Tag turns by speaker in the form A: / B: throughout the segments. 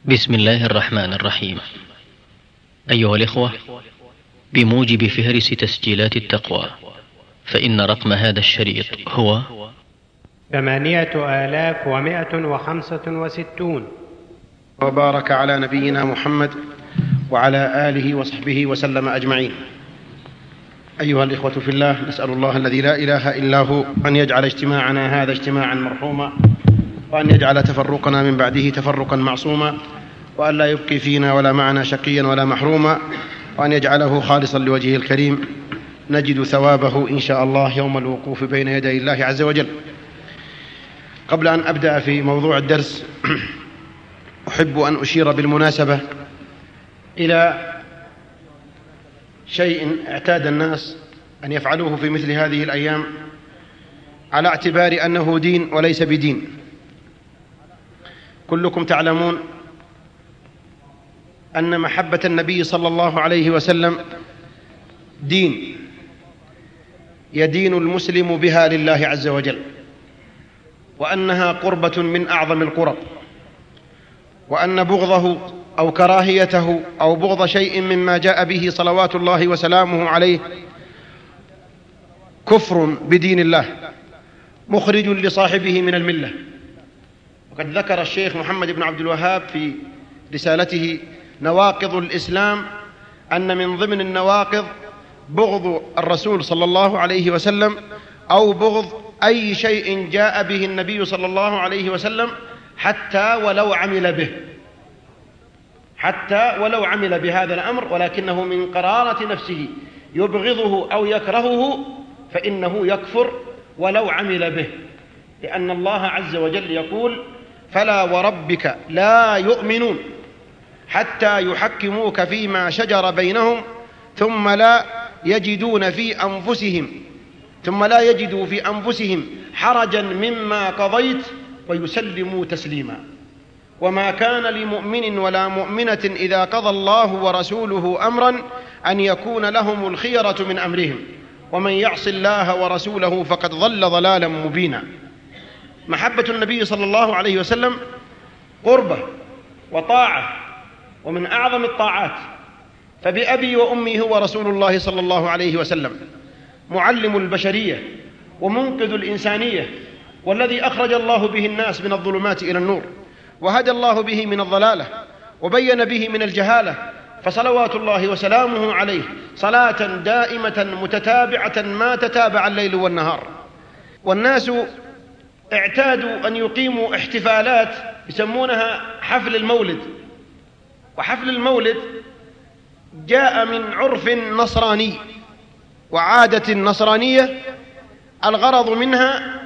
A: بسم الله الرحمن الرحيم. أيها الإخوة، بموجب فهرس تسجيلات التقوى، فإن رقم هذا الشريط هو
B: 8165.
C: وبارك على نبينا محمد وعلى آله وصحبه وسلم أجمعين. أيها الإخوة في الله، نسأل الله الذي لا إله إلا هو أن يجعل اجتماعنا هذا اجتماعا مرحوما، وأن يجعل تفرقنا من بعده تفرقا معصوما، وأن لا يبقي فينا ولا معنا شقيا ولا محروما، وأن يجعله خالصا لوجهه الكريم نجد ثوابه إن شاء الله يوم الوقوف بين يدي الله عز وجل. قبل أن أبدأ في موضوع الدرس، أحب أن أشير بالمناسبة إلى شيء اعتاد الناس أن يفعلوه في مثل هذه الأيام على اعتبار أنه دين وليس بدين. كلكم تعلمون أن محبة النبي صلى الله عليه وسلم دين يدين المسلم بها لله عز وجل، وأنها قربة من أعظم القرب، وأن بغضه أو كراهيته أو بغض شيء مما جاء به صلوات الله وسلامه عليه كفر بدين الله مخرج لصاحبه من الملة. وقد ذكر الشيخ محمد بن عبد الوهاب في رسالته نواقض الإسلام أن من ضمن النواقض بغض الرسول صلى الله عليه وسلم أو بغض أي شيء جاء به النبي صلى الله عليه وسلم حتى ولو عمل بهذا الأمر، ولكنه من قرارة نفسه يبغضه أو يكرهه فإنه يكفر ولو عمل به، لأن الله عز وجل يقول: فلا وربك لا يؤمنون حتى يحكموك فيما شجر بينهم ثم لا يجدوا في أنفسهم حرجا مما قضيت ويسلموا تسليما. وما كان لمؤمن ولا مؤمنة إذا قضى الله ورسوله أمرا أن يكون لهم الخيرة من أمرهم ومن يعص الله ورسوله فقد ضل ضلالا مبينا. محبة النبي صلى الله عليه وسلم قربة وطاعة، ومن أعظم الطاعات. فبأبي وأمي هو رسول الله صلى الله عليه وسلم، معلم البشرية ومنقذ الإنسانية، والذي أخرج الله به الناس من الظلمات إلى النور، وهدى الله به من الضلالة، وبين به من الجهالة. فصلوات الله وسلامه عليه صلاة دائمة متتابعة ما تتابع الليل والنهار. والناس اعتادوا أن يقيموا احتفالات يسمونها حفل المولد، وحفل المولد جاء من عرف نصراني وعادة نصرانية، الغرض منها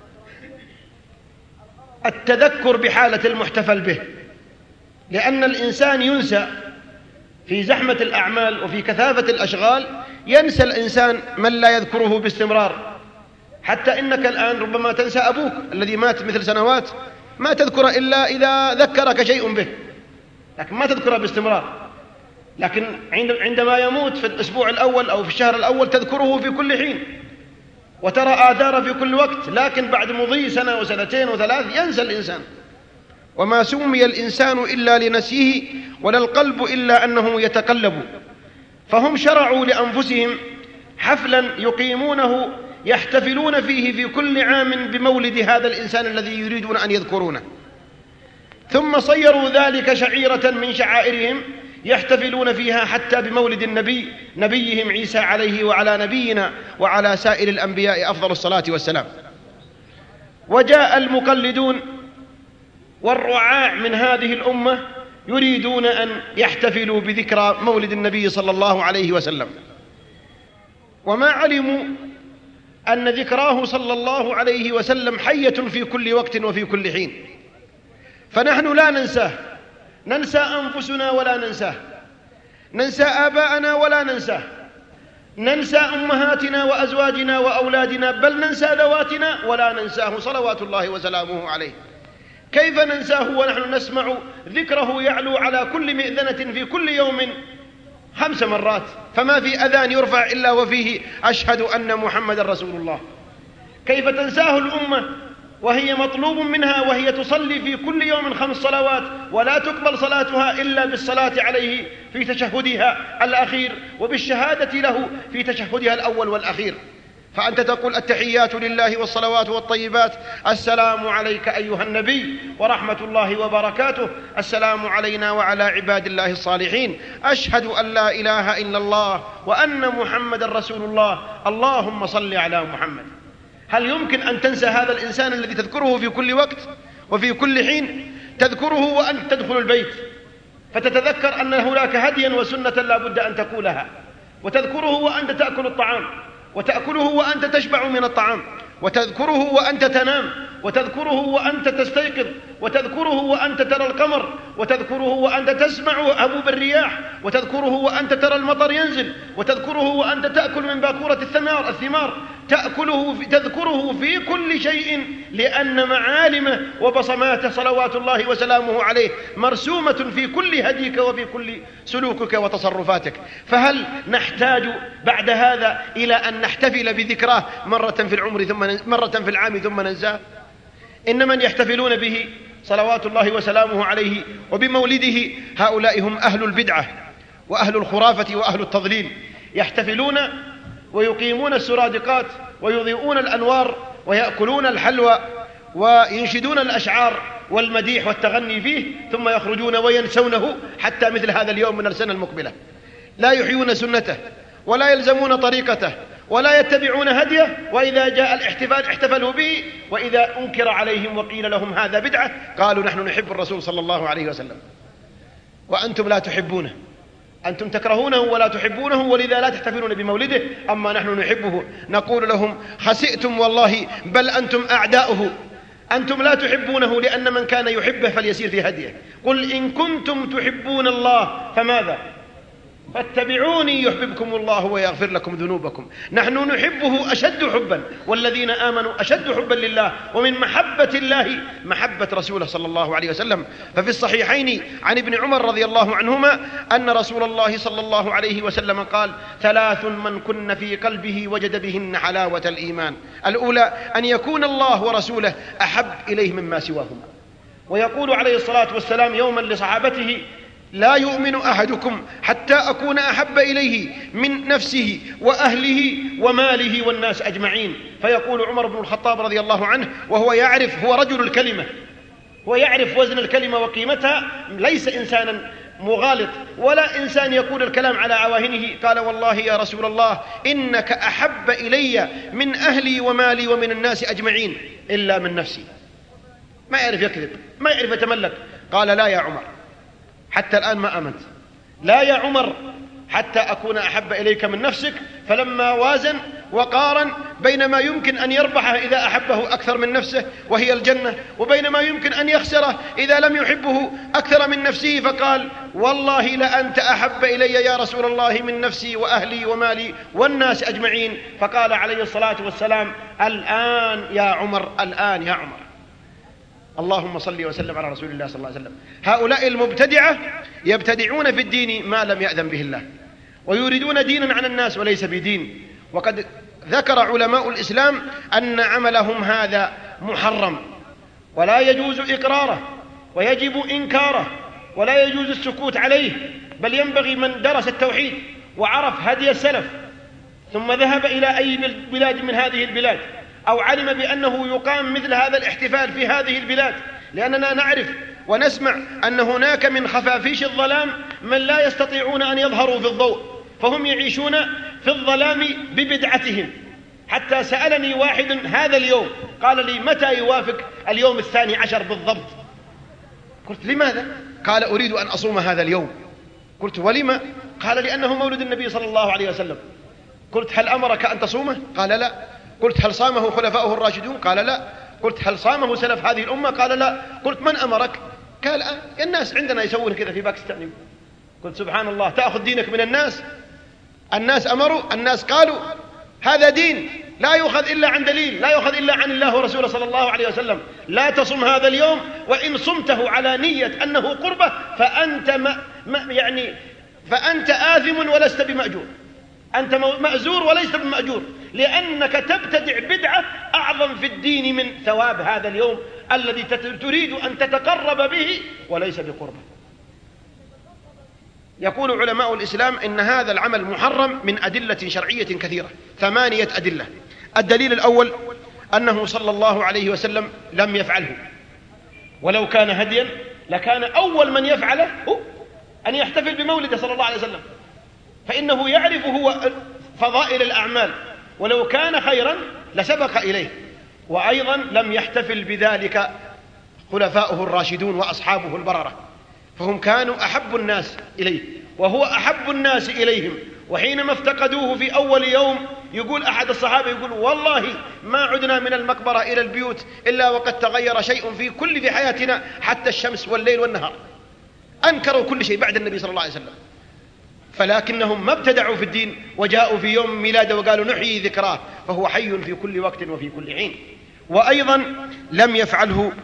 C: التذكر بحالة المحتفل به، لأن الإنسان ينسى في زحمة الأعمال وفي كثافة الأشغال، ينسى الإنسان من لا يذكره باستمرار. حتى إنك الآن ربما تنسى أبوك الذي مات مثل سنوات، ما تذكر إلا إذا ذكرك شيء به، لكن ما تذكره باستمرار. لكن عندما يموت في الأسبوع الأول أو في الشهر الأول تذكره في كل حين وترى آثاره في كل وقت، لكن بعد مضي سنة وسنتين وثلاث ينسى الإنسان. وما سمي الإنسان إلا لنسيه ولا القلب إلا أنه يتقلب. فهم شرعوا لأنفسهم حفلا يقيمونه يحتفلون فيه في كل عام بمولد هذا الإنسان الذي يريدون أن يذكرونه، ثم صيروا ذلك شعيرة من شعائرهم يحتفلون فيها حتى بمولد نبيهم عيسى عليه وعلى نبينا وعلى سائر الأنبياء أفضل الصلاة والسلام. وجاء المقلدون والرعاع من هذه الأمة يريدون أن يحتفلوا بذكرى مولد النبي صلى الله عليه وسلم، وما علموا أن ذكراه صلى الله عليه وسلم حية في كل وقت وفي كل حين. فنحن لا ننساه، ننسى أنفسنا ولا ننساه، ننسى آباءنا ولا ننساه، ننسى أمهاتنا وأزواجنا وأولادنا، بل ننسى ذواتنا ولا ننساه صلوات الله وسلامه عليه. كيف ننساه ونحن نسمع ذكره يعلو على كل مئذنة في كل يوم 5 مرات، فما في أذان يرفع إلا وفيه أشهد أن محمد رسول الله. كيف تنساه الأمة وهي مطلوب منها، وهي تصلي في كل يوم 5 صلوات، ولا تقبل صلاتها إلا بالصلاة عليه في تشهدها الأخير وبالشهادة له في تشهدها الأول والأخير. فأنت تقول التحيات لله والصلوات والطيبات، السلام عليك أيها النبي ورحمة الله وبركاته، السلام علينا وعلى عباد الله الصالحين، أشهد أن لا إله إلا الله وأن محمد رسول الله، اللهم صل على محمد. هل يمكن أن تنسى هذا الإنسان الذي تذكره في كل وقت وفي كل حين؟ تذكره وأنت تدخل البيت فتتذكر أن هناك هديا وسنة لا بد أن تقولها، وتذكره وأنت تأكل الطعام، وتأكله وأنت تشبع من الطعام، وتذكره وأنت تنام، وتذكره وأنت تستيقظ، وتذكره وأنت ترى القمر، وتذكره وأنت تسمع هبوب الرياح، وتذكره وأنت ترى المطر ينزل، وتذكره وأنت تأكل من باكورة الثمار، تذكره في كل شيء، لأن معالمه وبصماته صلوات الله وسلامه عليه مرسومة في كل هديك وفي كل سلوكك وتصرفاتك. فهل نحتاج بعد هذا إلى أن نحتفل بذكراه مرة في العمر مرة في العام ثم ننساه؟ إن من يحتفلون به صلوات الله وسلامه عليه وبمولده هؤلاء هم أهل البدعة وأهل الخرافة وأهل التضليل، يحتفلون ويقيمون السرادقات ويضيئون الأنوار ويأكلون الحلوى وينشدون الأشعار والمديح والتغني فيه، ثم يخرجون وينسونه حتى مثل هذا اليوم من السنة المقبلة. لا يحيون سنته ولا يلزمون طريقته ولا يتبعون هديه، وإذا جاء الاحتفال احتفلوا به، وإذا أنكر عليهم وقيل لهم هذا بدعة قالوا نحن نحب الرسول صلى الله عليه وسلم وأنتم لا تحبونه، أنتم تكرهونه ولا تحبونه، ولذا لا تحتفلون بمولده، أما نحن نحبه. نقول لهم خسئتم والله، بل أنتم أعداؤه، أنتم لا تحبونه، لأن من كان يحبه فليسير في هديه. قل إن كنتم تحبون الله فماذا؟ فاتبعوني يحببكم الله ويغفر لكم ذنوبكم. نحن نحبه أشد حبا، والذين آمنوا أشد حبا لله، ومن محبة الله محبة رسوله صلى الله عليه وسلم. ففي الصحيحين عن ابن عمر رضي الله عنهما أن رسول الله صلى الله عليه وسلم قال: 3 من كن في قلبه وجد بهن حلاوة الإيمان. الأولى أن يكون الله ورسوله أحب إليه مما سواهما. ويقول عليه الصلاة والسلام يوما لصحابته: لا يؤمن أحدكم حتى أكون أحب إليه من نفسه وأهله وماله والناس أجمعين. فيقول عمر بن الخطاب رضي الله عنه وهو يعرف، هو رجل الكلمة ويعرف وزن الكلمة وقيمتها، ليس إنسانا مغالط ولا إنسان يقول الكلام على عواهنه، قال: والله يا رسول الله إنك أحب إلي من أهلي ومالي ومن الناس أجمعين إلا من نفسي. ما يعرف يكذب، ما يعرف يتملك. قال: لا يا عمر، حتى الآن ما آمنت. لا يا عمر حتى أكون أحب إليك من نفسك. فلما وازن وقارن بين ما يمكن أن يربحه إذا أحبه أكثر من نفسه وهي الجنة، وبين ما يمكن أن يخسره إذا لم يحبه أكثر من نفسه، فقال: والله لأنت أحب إلي يا رسول الله من نفسي وأهلي ومالي والناس أجمعين. فقال عليه الصلاة والسلام: الآن يا عمر، الآن يا عمر. اللهم صل وسلم على رسول الله صلى الله عليه وسلم. هؤلاء المبتدعة يبتدعون في الدين ما لم يأذن به الله، ويريدون دينا عن الناس وليس بدين. وقد ذكر علماء الإسلام أن عملهم هذا محرم، ولا يجوز إقراره، ويجب إنكاره، ولا يجوز السكوت عليه، بل ينبغي من درس التوحيد وعرف هدي السلف ثم ذهب إلى أي بلاد من هذه البلاد، أو علم بأنه يقام مثل هذا الاحتفال في هذه البلاد، لأننا نعرف ونسمع أن هناك من خفافيش الظلام من لا يستطيعون أن يظهروا في الضوء، فهم يعيشون في الظلام ببدعتهم. حتى سألني واحد هذا اليوم قال لي: متى يوافق اليوم 12 بالضبط؟ قلت: لماذا؟ قال: أريد أن أصوم هذا اليوم. قلت: ولما؟ قال: لأنه مولد النبي صلى الله عليه وسلم. قلت: هل أمرك أن تصومه؟ قال: لا. قلت: هل صامه خلفاؤه الراشدون؟ قال: لا. قلت: هل صامه سلف هذه الأمة؟ قال: لا. قلت: من أمرك؟ قال: الناس عندنا يسوون كذا في باكستان. قلت: سبحان الله، تأخذ دينك من الناس؟ الناس أمروا، الناس قالوا، هذا دين لا يؤخذ إلا عن دليل، لا يؤخذ إلا عن الله ورسوله صلى الله عليه وسلم. لا تصم هذا اليوم، وإن صمته على نية أنه قربة فأنت آثم ولست بمأجور، أنت مأزور وليس بمأجور. لأنك تبتدع بدعة أعظم في الدين من ثواب هذا اليوم الذي تريد أن تتقرب به وليس بقربه. يقول علماء الإسلام إن هذا العمل محرم من أدلة شرعية كثيرة، 8 أدلة. الدليل الأول أنه صلى الله عليه وسلم لم يفعله، ولو كان هديا لكان أول من يفعله هو أن يحتفل بمولده صلى الله عليه وسلم، فإنه يعرف هو فضائل الأعمال، ولو كان خيرا لسبق إليه. وأيضا لم يحتفل بذلك خلفاؤه الراشدون وأصحابه البررة، فهم كانوا أحب الناس إليه وهو أحب الناس إليهم. وحينما افتقدوه في أول يوم يقول أحد الصحابة يقول والله ما عدنا من المقبرة إلى البيوت إلا وقد تغير شيء في حياتنا حتى الشمس والليل والنهار. أنكروا كل شيء بعد النبي صلى الله عليه وسلم، فلكنهم ما ابتدعوا في الدين وجاءوا في يوم ميلاده وقالوا نحيي ذكراه، فهو حي في كل وقت وفي كل حين. وأيضا لم يفعله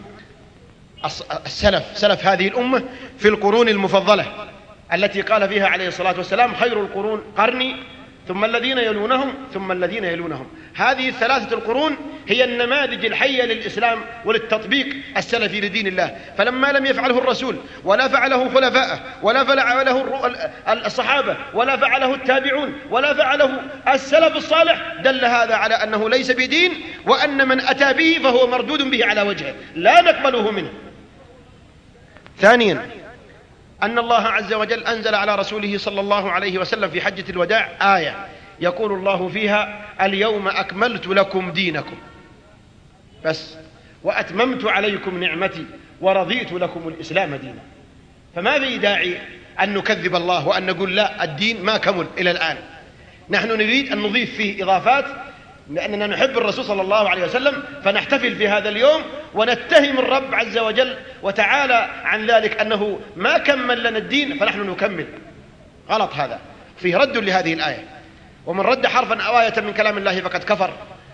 C: سلف هذه الأمة في القرون المفضلة التي قال فيها عليه الصلاة والسلام خير القرون قرني ثم الذين يلونهم ثم الذين يلونهم. هذه 3 القرون هي النماذج الحية للإسلام وللتطبيق السلفي لدين الله. فلما لم يفعله الرسول ولا فعله خلفاءه ولا فعله الصحابة ولا فعله التابعون ولا فعله السلف الصالح، دل هذا على أنه ليس بدين، وأن من أتى به فهو مردود به على وجهه لا نقبله منه. ثانيا أن الله عز وجل أنزل على رسوله صلى الله عليه وسلم في حجة الوداع آية يقول الله فيها اليوم أكملت لكم دينكم بس وأتممت عليكم نعمتي ورضيت لكم الإسلام دينا. فما في داعي أن نكذب الله وأن نقول لا الدين ما كمل إلى الآن. نحن نريد أن نضيف فيه إضافات لأننا نحب الرسول صلى الله عليه وسلم، فنحتفل في هذا اليوم ونتهم الرب عز وجل وتعالى عن ذلك أنه ما كمل لنا الدين فنحن نكمل. غلط هذا، فيه رد لهذه الآية، ومن رد حرفا أو آية من كلام الله فقد كفر.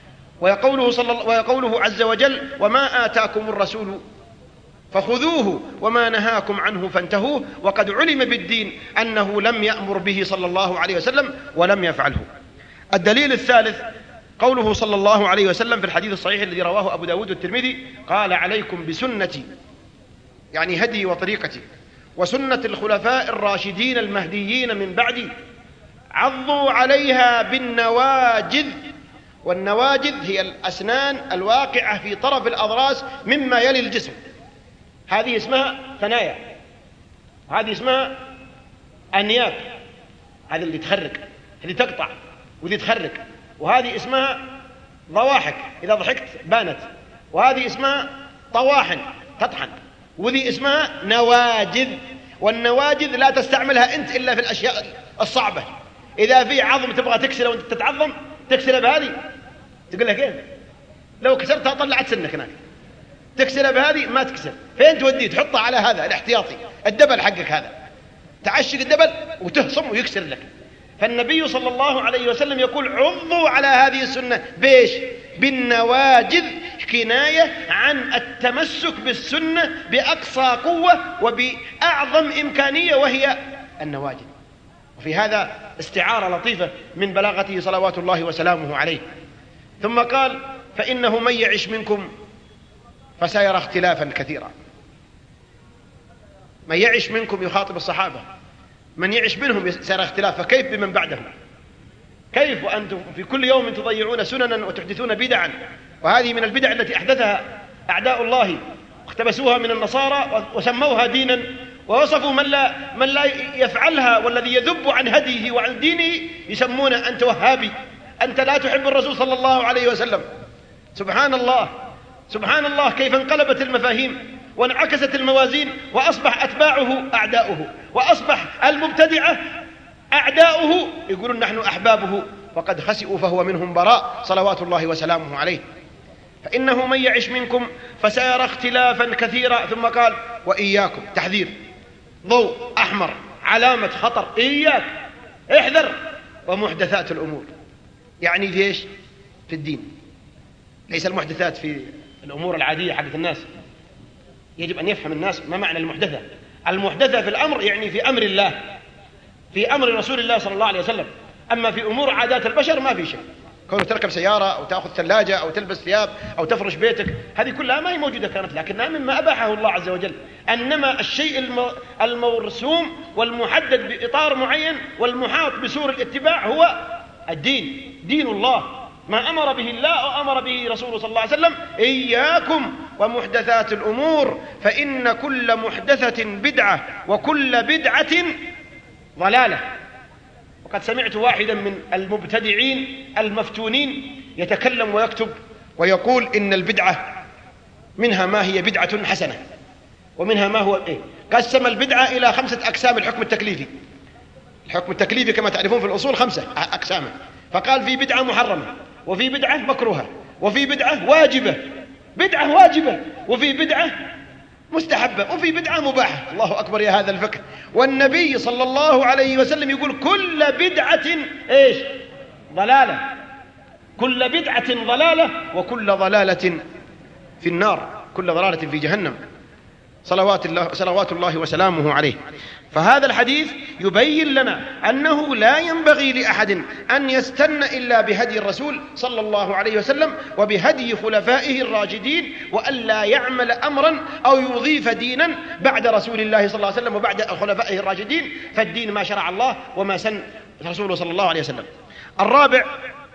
C: ويقوله عز وجل وما آتاكم الرسول فخذوه وما نهاكم عنه فانتهوا وقد علم بالدين أنه لم يأمر به صلى الله عليه وسلم ولم يفعله. الدليل الثالث قوله صلى الله عليه وسلم في الحديث الصحيح الذي رواه أبو داود والترمذي قال عليكم بسنتي يعني هدي وطريقتي وسنة الخلفاء الراشدين المهديين من بعدي عضوا عليها بالنواجذ. والنواجذ هي الأسنان الواقعة في طرف الأضراس مما يلي الجسم، هذه اسمها ثنايا، هذه اسمها أنياب، هذه اللي تخرج، هذه تقطع وذي تخرج، وهذه اسمها ضواحك إذا ضحكت بانت، وهذه اسمها طواحن تطحن، وذي اسمها نواجذ. والنواجذ لا تستعملها أنت إلا في الأشياء الصعبة. إذا في عظم تبغى تكسره وأنت تتعظم تكسره بهذه، تقول لك إيه لو كسرتها طلعت سنك هناك، تكسره بهذه ما تكسر، فين توديه؟ تحطها على هذا الاحتياطي الدبل حقك، هذا تعشق الدبل وتهصم ويكسر لك. فالنبي صلى الله عليه وسلم يقول عضوا على هذه السنة بيش؟ بالنواجذ، كناية عن التمسك بالسنة بأقصى قوة وبأعظم إمكانية وهي النواجذ. وفي هذا استعارة لطيفة من بلاغته صلوات الله وسلامه عليه. ثم قال فإنه من يعش منكم فسيرى اختلافا كثيرا. من يعش منكم يخاطب الصحابة، من يعش منهم سيرى اختلاف، فكيف بمن بعدهم؟ كيف وأنتم في كل يوم تضيعون سننا وتحدثون بدعا؟ وهذه من البدع التي أحدثها أعداء الله واقتبسوها من النصارى وسموها دينا، ووصفوا من لا يفعلها والذي يذب عن هديه وعن دينه يسمونه أنت وهابي، أنت لا تحب الرسول صلى الله عليه وسلم. سبحان الله سبحان الله، كيف انقلبت المفاهيم وانعكست الموازين، وأصبح أتباعه أعداؤه، وأصبح المبتدعة أعداؤه يقولون نحن أحبابه، وقد خسئوا فهو منهم براء صلوات الله وسلامه عليه. فإنه من يعش منكم فسيرى اختلافا كثيرا. ثم قال وإياكم، تحذير، ضوء أحمر، علامة خطر، إياك احذر، ومحدثات الأمور. يعني في إيش؟ في الدين، ليس المحدثات في الأمور العادية حقت الناس. يجب أن يفهم الناس ما معنى المحدثة. المحدثة في الأمر يعني في أمر الله، في أمر رسول الله صلى الله عليه وسلم. أما في أمور عادات البشر ما في شيء. كونك تركب سيارة أو تأخذ ثلاجة أو تلبس ثياب أو تفرش بيتك، هذه كلها ما هي موجودة كانت، لكنها مما أباحه الله عز وجل. إنما الشيء المرسوم والمحدد بإطار معين والمحاط بسور الاتباع هو الدين، دين الله، ما أمر به الله وأمر به رسوله صلى الله عليه وسلم: إياكم ومحدثات الأمور فإن كل محدثة بدعة وكل بدعة ضلالة. وقد سمعت واحدا من المبتدعين المفتونين يتكلم ويكتب ويقول إن البدعة منها ما هي بدعة حسنة ومنها ما هو قسم البدعة إلى 5 أقسام. الحكم التكليفي، الحكم التكليفي كما تعرفون في الأصول 5 أقسام، فقال في بدعة محرمة، وفي بدعة مكروهة، وفي بدعة واجبة، بدعة واجبة، وفي بدعة مستحبة، وفي بدعة مباحة. الله أكبر يا هذا الفقه! والنبي صلى الله عليه وسلم يقول: كل بدعة إيش؟ ضلالة، كل بدعة ضلالة، وكل ضلالة في النار، كل ضلالة في جهنم، صلوات الله وسلامه عليه. فهذا الحديث يبين لنا أنه لا ينبغي لأحد أن يستنى إلا بهدي الرسول صلى الله عليه وسلم وبهدي خلفائه الراشدين، وألا يعمل أمرا أو يضيف دينا بعد رسول الله صلى الله عليه وسلم وبعد خلفائه الراشدين، فالدين ما شرع الله وما سن رسوله صلى الله عليه وسلم. الرابع: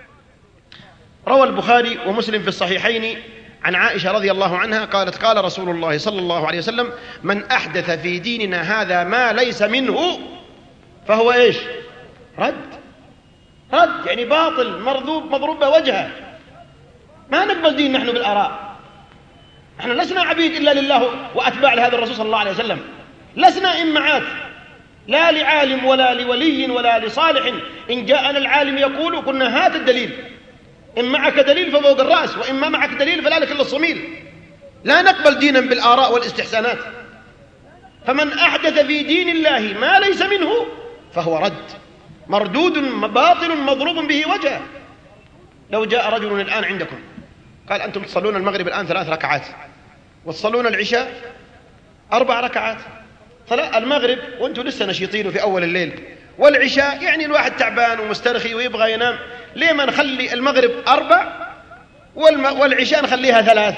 C: روى البخاري ومسلم في الصحيحين عن عائشة رضي الله عنها قالت: قال رسول الله صلى الله عليه وسلم: من أحدث في ديننا هذا ما ليس منه فهو إيش؟ رد يعني باطل، مضروب وجهه. ما نقبل دين نحن بالآراء، نحن لسنا عبيد إلا لله وأتباع لهذا الرسول صلى الله عليه وسلم، لسنا إمعات لا لعالم ولا لولي ولا لصالح. إن جاءنا العالم يقول قلنا: هات الدليل، إن معك دليل ففوق الرأس، وإن ما معك دليل فلا لك إلا الصميل. لا نقبل دينا بالآراء والاستحسانات. فمن أحدث في دين الله ما ليس منه فهو رد، مردود، باطل، مضروب به وجهه. لو جاء رجل الآن عندكم قال: أنتم تصلون المغرب الآن 3 ركعات وتصلون العشاء 4 ركعات، المغرب وأنتم لسه نشيطين في أول الليل، والعشاء يعني الواحد تعبان ومسترخي ويبغى ينام، ليه ما نخلي المغرب 4 والعشاء نخليها 3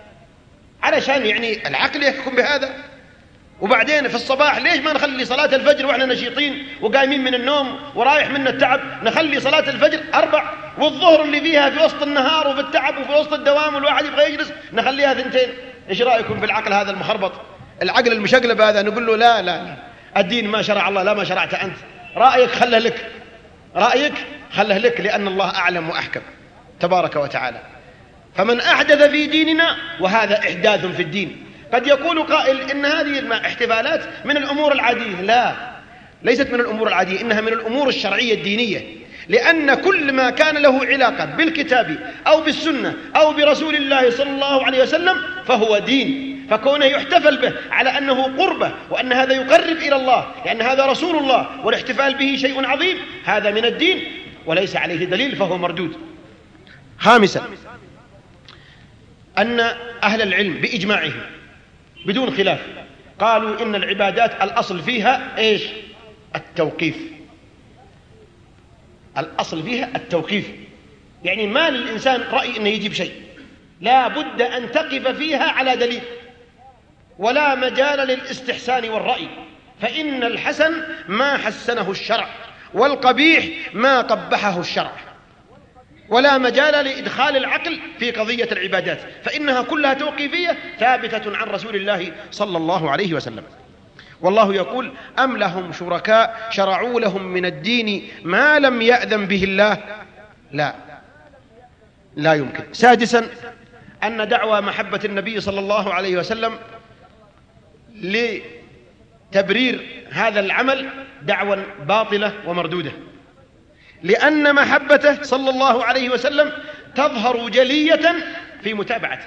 C: علشان يعني العقل يحكم بهذا؟ وبعدين في الصباح ليش ما نخلي صلاة الفجر وإحنا نشيطين وقايمين من النوم ورايح منا التعب، نخلي صلاة الفجر 4، والظهر اللي فيها في وسط النهار وفي التعب وفي وسط الدوام والواحد يبغى يجلس نخليها 2. إيش رأيكم بالعقل هذا المخربط، العقل المشقلب هذا؟ نقول له: لا، الدين ما شرع الله، لا ما شرعت أنت، رأيك خله لك، رأيك خله لك، لأن الله أعلم وأحكم تبارك وتعالى. فمن أحدث في ديننا، وهذا إحداث في الدين. قد يقول قائل إن هذه الاحتفالات من الأمور العادية. لا، ليست من الأمور العادية، إنها من الأمور الشرعية الدينية، لأن كل ما كان له علاقة بالكتاب أو بالسنة أو برسول الله صلى الله عليه وسلم فهو دين. فكونه يحتفل به على أنه قربة وأن هذا يقرب إلى الله لأن هذا رسول الله والاحتفال به شيء عظيم، هذا من الدين وليس عليه دليل فهو مردود. خامسا: أن أهل العلم بإجماعهم بدون خلاف قالوا إن العبادات الأصل فيها إيش؟ التوقيف. الأصل فيها التوقيف، يعني ما للإنسان رأي أنه يجيب شيء، لا بد أن تقف فيها على دليل، ولا مجال للاستحسان والرأي، فإن الحسن ما حسنه الشرع والقبيح ما قبحه الشرع، ولا مجال لإدخال العقل في قضية العبادات، فإنها كلها توقيفية ثابتة عن رسول الله صلى الله عليه وسلم. والله يقول: أم لهم شركاء شرعوا لهم من الدين ما لم يأذن به الله؟ لا يمكن. سادسا: أن دعوى محبة النبي صلى الله عليه وسلم لتبرير هذا العمل دعوى باطلة ومردودة، لأن محبته صلى الله عليه وسلم تظهر جلية في متابعته،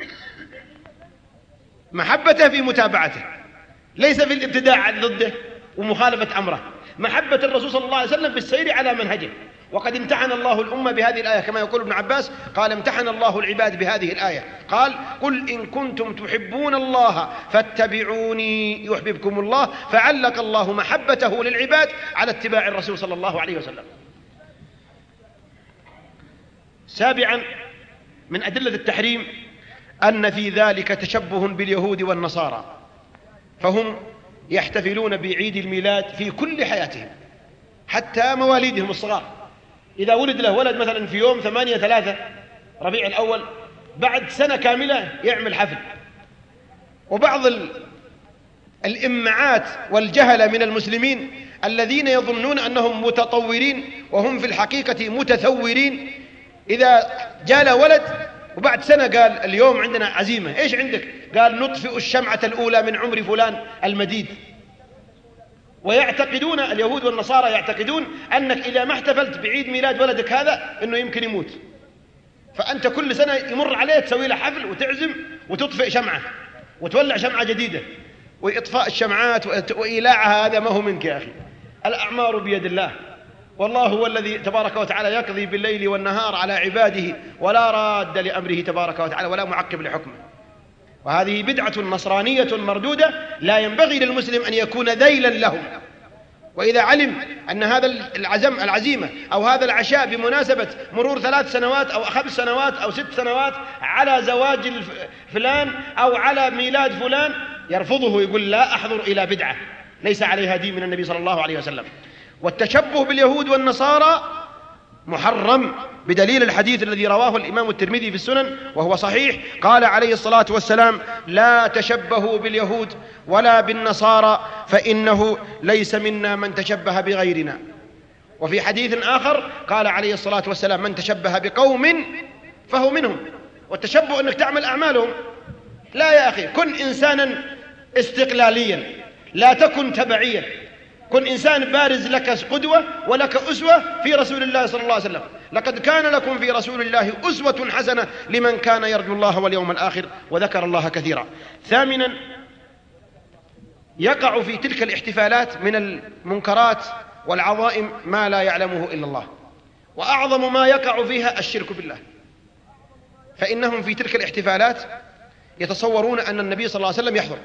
C: محبته في متابعته، ليس في الابتداع ضده ومخالفة أمره. محبة الرسول صلى الله عليه وسلم بالسير على منهجه. وقد امتحن الله الأمة بهذه الآية كما يقول ابن عباس، قال: امتحن الله العباد بهذه الآية، قال: قل إن كنتم تحبون الله فاتبعوني يحببكم الله، فعلق الله محبته للعباد على اتباع الرسول صلى الله عليه وسلم. سابعا من أدلة التحريم أن في ذلك تشبه باليهود والنصارى، فهم يحتفلون بعيد الميلاد في كل حياتهم، حتى مواليدهم الصغار. إذا ولد له ولد مثلا في يوم 8/3 ربيع الأول، بعد سنة كاملة يعمل حفل. وبعض الإمعات والجهلة من المسلمين الذين يظنون أنهم متطورين وهم في الحقيقة متثورين، إذا جاء له ولد وبعد سنة قال اليوم عندنا عزيمة، إيش عندك؟ قال نطفئ الشمعة الأولى من عمر فلان المديد. ويعتقدون اليهود والنصارى يعتقدون أنك إذا ما احتفلت بعيد ميلاد ولدك هذا أنه يمكن يموت، فأنت كل سنة يمر عليه تسوي له حفل وتعزم وتطفئ شمعة وتولع شمعة جديدة. وإطفاء الشمعات وإيلاعها هذا ما هو منك يا أخي، الأعمار بيد الله، والله هو الذي تبارك وتعالى يقضي بالليل والنهار على عباده، ولا راد لأمره تبارك وتعالى ولا معقب لحكمه. وهذه بدعة نصرانية مردودة لا ينبغي للمسلم أن يكون ذيلا لهم. وإذا علم أن هذا العزيمة أو هذا العشاء بمناسبة مرور 3 سنوات أو 5 سنوات أو 6 سنوات على زواج فلان أو على ميلاد فلان، يرفضه، يقول لا أحضر إلى بدعة ليس عليها دين من النبي صلى الله عليه وسلم. والتشبه باليهود والنصارى محرم بدليل الحديث الذي رواه الإمام الترمذي في السنن وهو صحيح، قال عليه الصلاة والسلام: لا تشبهوا باليهود ولا بالنصارى فإنه ليس منا من تشبه بغيرنا. وفي حديث آخر قال عليه الصلاة والسلام: من تشبه بقوم فهو منهم. والتشبه أنك تعمل أعمالهم. لا يا أخي، كن إنسانا استقلاليا، لا تكن تبعيا، كن إنسان بارز لك قدوة ولك أسوة في رسول الله صلى الله عليه وسلم. لقد كان لكم في رسول الله أسوة حسنة لمن كان يرجو الله واليوم الآخر وذكر الله كثيرا. ثامنا، يقع في تلك الاحتفالات من المنكرات والعظائم ما لا يعلمه إلا الله، وأعظم ما يقع فيها الشرك بالله. فإنهم في تلك الاحتفالات يتصورون أن النبي صلى الله عليه وسلم يحضر،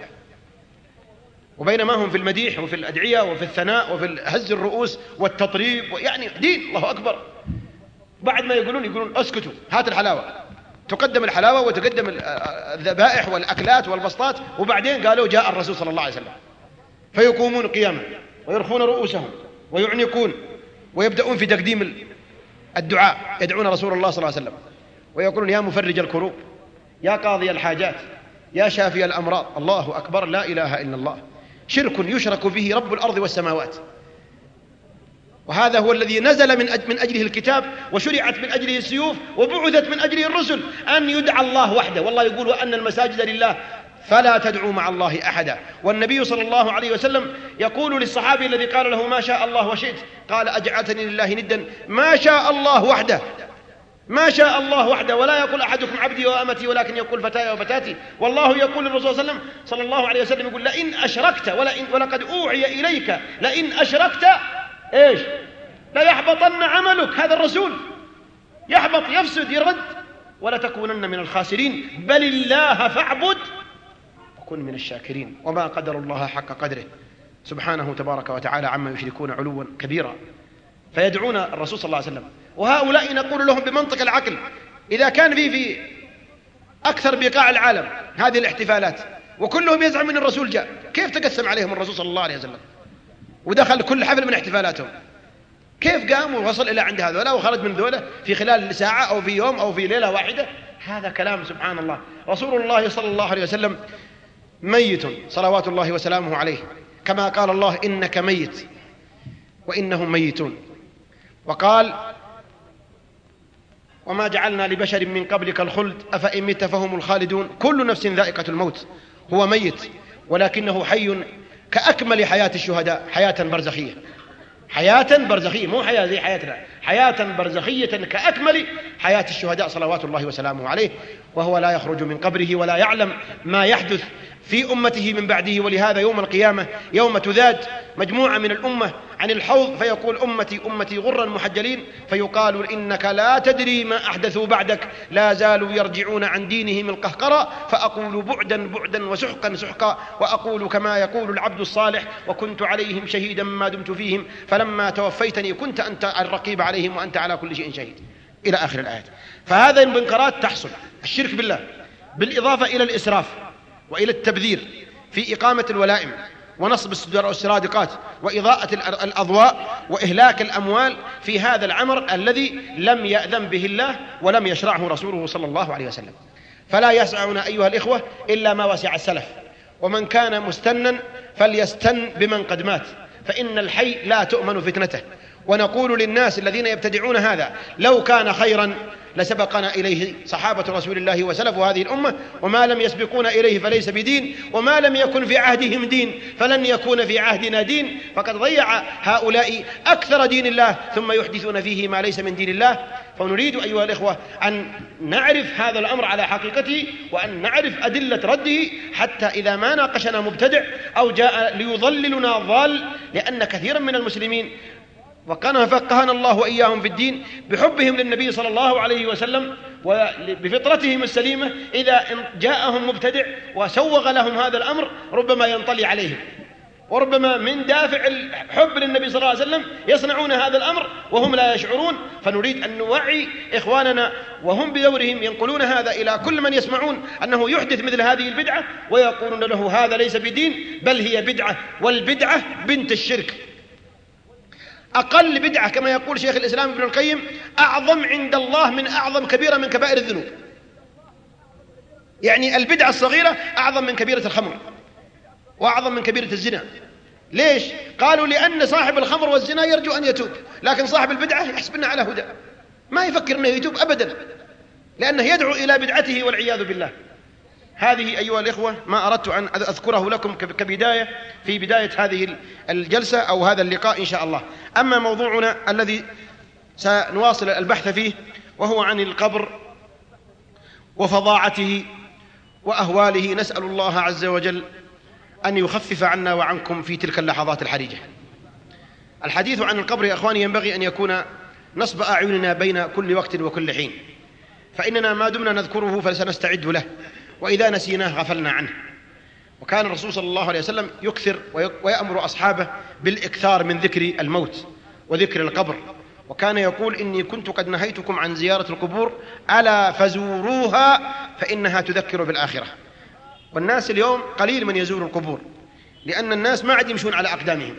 C: وبينما هم في المديح وفي الأدعية وفي الثناء وفي هز الرؤوس والتطريب، يعني دين الله أكبر. بعد ما يقولون اسكتوا، هات الحلاوة، تقدم الحلاوة وتقدم الذبائح والأكلات والبسطات، وبعدين قالوا جاء الرسول صلى الله عليه وسلم، فيقومون قياما ويرخون رؤوسهم ويعنقون ويبدأون في تقديم الدعاء، يدعون رسول الله صلى الله عليه وسلم ويقولون: يا مفرج الكروب، يا قاضي الحاجات، يا شافي الأمراض. الله أكبر، لا إله إلا الله. شرك يشرك به رب الأرض والسماوات، وهذا هو الذي نزل من أجله الكتاب، وشرعت من أجله السيوف، وبعثت من أجله الرسل، أن يدعى الله وحده. والله يقول: وأن المساجد لله فلا تدعوا مع الله أحدا. والنبي صلى الله عليه وسلم يقول للصحابي الذي قال له: ما شاء الله وشئت، قال: أجعلتني لله ندا؟ ما شاء الله وحده، ما شاء الله وحده. ولا يقول أحدكم عبدي وأمتي، ولكن يقول فتاي وفتاتي. والله يقول للرسول صلى الله عليه وسلم يقول: لئن أشركت ولقد أوحي إليك لئن أشركت إيش؟ لا يحبطن عملك. هذا الرسول يحبط، يفسد، يرد، ولا تكونن من الخاسرين. بل الله فاعبد وكن من الشاكرين. وما قدر الله حق قدره سبحانه تبارك وتعالى عما يشركون علوا كبيرا. فيدعون الرسول صلى الله عليه وسلم، وهؤلاء نقول لهم بمنطق العقل: إذا كان في أكثر بقاع العالم هذه الاحتفالات وكلهم يزعم من الرسول جاء، كيف تقسم عليهم الرسول صلى الله عليه وسلم ودخل كل حفل من احتفالاتهم؟ كيف قام ووصل إلى عند هذولا وخرج من ذولا في خلال ساعة أو في يوم أو في ليلة واحدة؟ هذا كلام سبحان الله. رسول الله صلى الله عليه وسلم ميت صلوات الله وسلامه عليه، كما قال الله: إنك ميت وإنهم ميتون. وقال: وما جعلنا لبشر من قبلك الخلد أفإن مت فهم الخالدون. كل نفس ذائقة الموت. هو ميت ولكنه حي كأكمل حياة الشهداء، حياة برزخية، حياة برزخية، مو حياة زي حياتنا، حياة برزخية كأكمل حياة الشهداء صلوات الله وسلامه عليه. وهو لا يخرج من قبره ولا يعلم ما يحدث في أمته من بعده. ولهذا يوم القيامة يوم تذاد مجموعة من الأمة عن الحوض فيقول: أمتي أمتي غرا محجلين، فيقال: إنك لا تدري ما أحدثوا بعدك، لا زالوا يرجعون عن دينهم القهقرة. فأقول: بعدا بعدا وسحقا سحقا. وأقول كما يقول العبد الصالح: وكنت عليهم شهيدا ما دمت فيهم، فلما توفيتني كنت أنت الرقيب عليهم وأنت على كل شيء شهيد. إلى آخر الآيات. فهذه المنكرات تحصل: الشرك بالله، بالإضافة إلى الإسراف وإلى التبذير في إقامة الولائم ونصب السرادقات وإضاءة الأضواء وإهلاك الأموال في هذا العمر الذي لم يأذن به الله ولم يشرعه رسوله صلى الله عليه وسلم. فلا يسعنا أيها الإخوة إلا ما وسع السلف، ومن كان مستنا فليستن بمن قد مات، فإن الحي لا تؤمن فتنته. ونقول للناس الذين يبتدعون هذا: لو كان خيرا لسبقنا إليه صحابة رسول الله وسلف هذه الأمة، وما لم يسبقون إليه فليس بدين، وما لم يكن في عهدهم دين فلن يكون في عهدنا دين. فقد ضيع هؤلاء أكثر دين الله ثم يحدثون فيه ما ليس من دين الله. فنريد أيها الإخوة أن نعرف هذا الأمر على حقيقته، وأن نعرف أدلة رده، حتى إذا ما ناقشنا مبتدع أو جاء ليضللنا ضال. لأن كثيرا من المسلمين، وكان فقهنا الله وإياهم في الدين بحبهم للنبي صلى الله عليه وسلم وبفطرتهم السليمة، إذا جاءهم مبتدع وسوغ لهم هذا الأمر ربما ينطلي عليهم، وربما من دافع الحب للنبي صلى الله عليه وسلم يصنعون هذا الأمر وهم لا يشعرون. فنريد أن نوعي إخواننا وهم بدورهم ينقلون هذا إلى كل من يسمعون أنه يحدث مثل هذه البدعة، ويقولون له هذا ليس بدين بل هي بدعة، والبدعة بنت الشرك. أقل بدعة كما يقول شيخ الإسلام ابن القيم أعظم عند الله من أعظم كبيرة من كبائر الذنوب. يعني البدعة الصغيرة أعظم من كبيرة الخمر وأعظم من كبيرة الزنا. ليش؟ قالوا لأن صاحب الخمر والزنا يرجو أن يتوب، لكن صاحب البدعة يحسبنا على هدى، ما يفكر أنه يتوب أبدا، لأنه يدعو إلى بدعته والعياذ بالله. هذه أيها الإخوة ما أردت أن أذكره لكم كبداية في بداية هذه الجلسة أو هذا اللقاء إن شاء الله. أما موضوعنا الذي سنواصل البحث فيه وهو عن القبر وفظاعته وأهواله، نسأل الله عز وجل أن يخفف عنا وعنكم في تلك اللحظات الحرجة. الحديث عن القبر يا أخواني ينبغي أن يكون نصب أعيننا بين كل وقت وكل حين، فإننا ما دمنا نذكره فسنستعد له، وإذا نسيناه غفلنا عنه. وكان الرسول صلى الله عليه وسلم يكثر ويأمر أصحابه بالإكثار من ذكر الموت وذكر القبر، وكان يقول: إني كنت قد نهيتكم عن زيارة القبور ألا فزوروها فإنها تذكر بالآخرة. والناس اليوم قليل من يزور القبور، لأن الناس ما عاد يمشون على أقدامهم.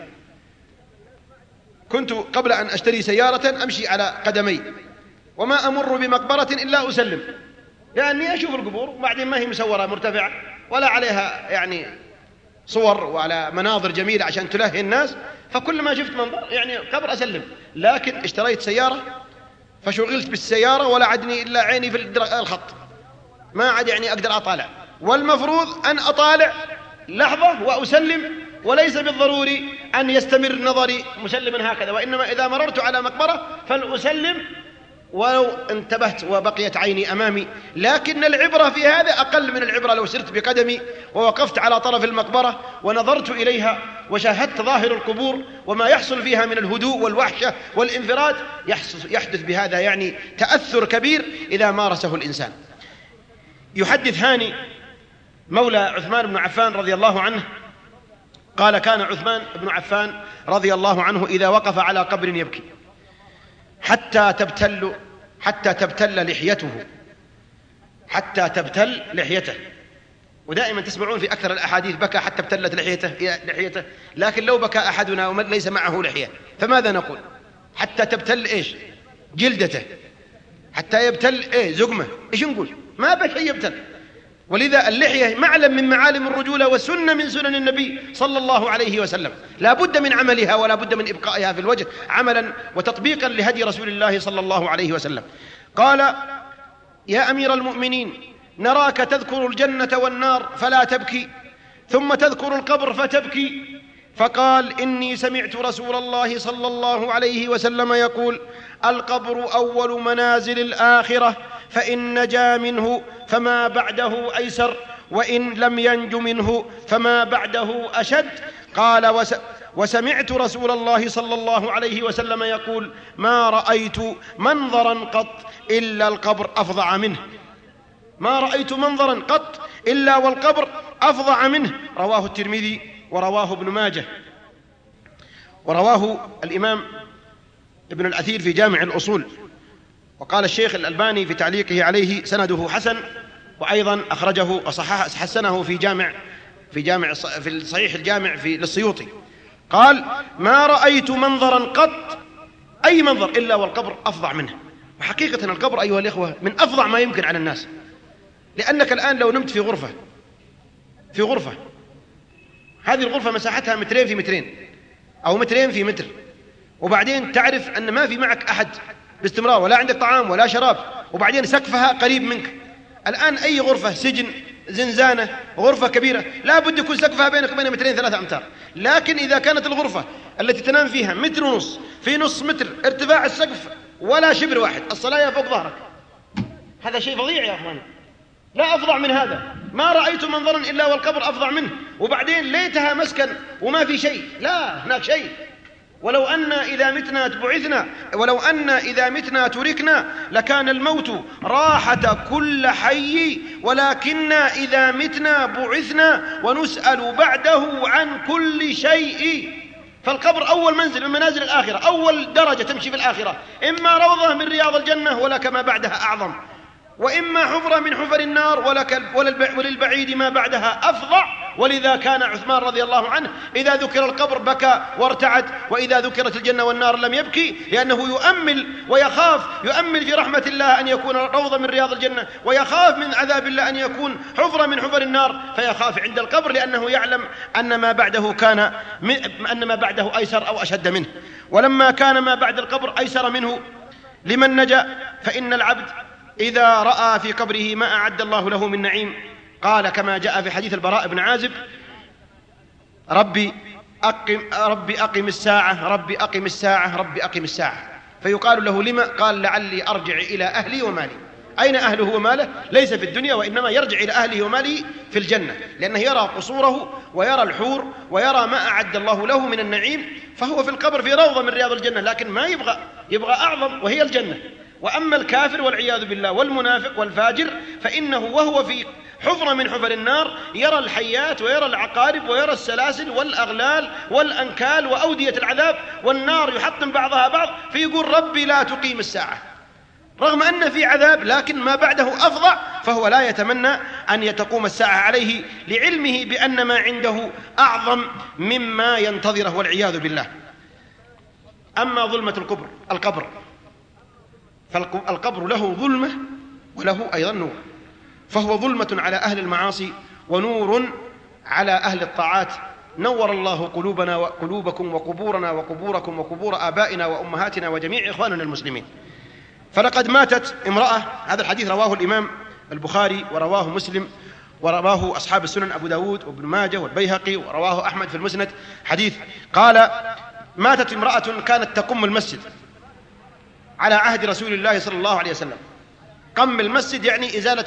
C: كنت قبل أن أشتري سيارة أمشي على قدمي، وما أمر بمقبرة إلا أسلم، لأني أشوف القبور وبعدين ما هي مسورة مرتفعة ولا عليها يعني صور ولا مناظر جميلة عشان تلهي الناس، فكل ما شفت منظر يعني قبر أسلم. لكن اشتريت سيارة فشغلت بالسيارة ولا عدني إلا عيني في الخط، ما عاد يعني أقدر أطالع، والمفروض أن أطالع لحظة وأسلم، وليس بالضروري أن يستمر نظري مسلما هكذا، وإنما إذا مررت على مقبرة فلأسلم ولو انتبهت وبقيت عيني أمامي. لكن العبرة في هذا أقل من العبرة لو سرت بقدمي ووقفت على طرف المقبرة ونظرت إليها وشاهدت ظاهر القبور وما يحصل فيها من الهدوء والوحشة والانفراد. يحدث بهذا يعني تأثر كبير إذا مارسه الإنسان. يحدث هاني مولى عثمان بن عفان رضي الله عنه قال: كان عثمان بن عفان رضي الله عنه إذا وقف على قبر يبكي حتى تبتل لحيته. ودائما تسمعون في أكثر الأحاديث: بكى حتى ابتلت لحيته. لكن لو بكى أحدنا وليس معه لحية فماذا نقول؟ حتى تبتل إيش؟ جلدته، حتى يبتل زقمه، إيش نقول؟ ما بشيء يبتل. ولذا اللحية معلم من معالم الرجولة وسنة من سنن النبي صلى الله عليه وسلم، لا بد من عملها ولا بد من إبقائها في الوجه عملا وتطبيقا لهدي رسول الله صلى الله عليه وسلم. قال: يا أمير المؤمنين، نراك تذكر الجنة والنار فلا تبكي، ثم تذكر القبر فتبكي. فقال: إني سمعت رسول الله صلى الله عليه وسلم يقول: القبر أول منازل الآخرة، فإن نجا منه فما بعده أيسر، وإن لم ينج منه فما بعده أشد. قال: وسمعت رسول الله صلى الله عليه وسلم يقول: ما رأيت منظرا قط إلا القبر أفظع منه. ما رأيت منظرا قط إلا والقبر أفظع منه. رواه الترمذي ورواه ابن ماجه، ورواه الإمام ابن الأثير في جامع الأصول. وقال الشيخ الألباني في تعليقه عليه سنده حسن، وأيضا أخرجه وصححه حسنه في الصحيح الجامع للسيوطي. قال: ما رأيت منظرا قط، أي منظر، إلا والقبر أفظع منه. وحقيقة القبر أيها الإخوة من أفظع ما يمكن على الناس، لأنك الآن لو نمت في غرفة هذه الغرفة مساحتها 2 في 2 أو 2 في 1 متر، وبعدين تعرف أن ما في معك أحد باستمرار، ولا عندك طعام ولا شراب، وبعدين سقفها قريب منك. الآن أي غرفة، سجن، زنزانة، غرفة كبيرة، لا بد يكون سقفها بينك وبين 2-3 أمتار. لكن إذا كانت الغرفة التي تنام فيها 1.5 متر في نص متر ارتفاع السقف ولا شبر واحد، الصلاة فوق ظهرك، هذا شيء فظيع يا أخوان، لا أفظع من هذا. ما رأيت منظرا إلا والقبر أفظع منه. وبعدين ليتها مسكن وما في شيء، لا، هناك شيء. ولو أن إذا متنا تركنا لكان الموت راحة كل حي، ولكننا إذا متنا بعثنا ونسأل بعده عن كل شيء. فالقبر أول منزل من منازل الآخرة، أول درجة تمشي في الآخرة، إما روضة من رياض الجنة ولك ما بعدها أعظم، وإما حفرة من حفر النار وللبعيد ما بعدها أفظع. ولذا كان عثمان رضي الله عنه إذا ذكر القبر بكى وارتعد، وإذا ذكرت الجنة والنار لم يبكي، لأنه يؤمل في رحمة الله أن يكون روضة من رياض الجنة، ويخاف من عذاب الله أن يكون حفرة من حفر النار، فيخاف عند القبر لأنه يعلم أن ما بعده أيسر أو أشد منه. ولما كان ما بعد القبر أيسر منه لمن نجا، فإن العبد إذا رأى في قبره ما أعد الله له من نعيم قال كما جاء في حديث البراء بن عازب: ربي أقم الساعة، ربي أقم الساعة، ربي أقم الساعة. فيقال له: لما؟ قال: لعلي أرجع إلى أهلي ومالي. أين أهله وماله؟ ليس في الدنيا، وإنما يرجع إلى أهله وماله في الجنة، لأنه يرى قصوره ويرى الحور ويرى ما أعد الله له من النعيم، فهو في القبر في روضة من رياض الجنة، لكن ما يبغى أعظم وهي الجنة. وأما الكافر والعياذ بالله والمنافق والفاجر فإنه وهو في حفرة من حفر النار يرى الحيات ويرى العقارب ويرى السلاسل والأغلال والأنكال وأودية العذاب، والنار يحطم بعضها بعض، فيقول: ربي لا تقيم الساعة، رغم أن في عذاب لكن ما بعده أفظع، فهو لا يتمنى أن تقوم الساعة عليه، لعلمه بأن ما عنده أعظم مما ينتظره والعياذ بالله. أما ظلمة القبر فالقبر له ظلمة وله أيضا نور، فهو ظلمة على أهل المعاصي ونور على أهل الطاعات. نور الله قلوبنا وقلوبكم وقبورنا وقبوركم وقبور آبائنا وأمهاتنا وجميع إخواننا المسلمين. فلقد ماتت امرأة، هذا الحديث رواه الإمام البخاري ورواه مسلم ورواه أصحاب السنن أبو داود وابن ماجه والبيهقي ورواه أحمد في المسند حديث. قال: ماتت امرأة كانت تقم المسجد على عهد رسول الله صلى الله عليه وسلم. قم المسجد يعني إزالة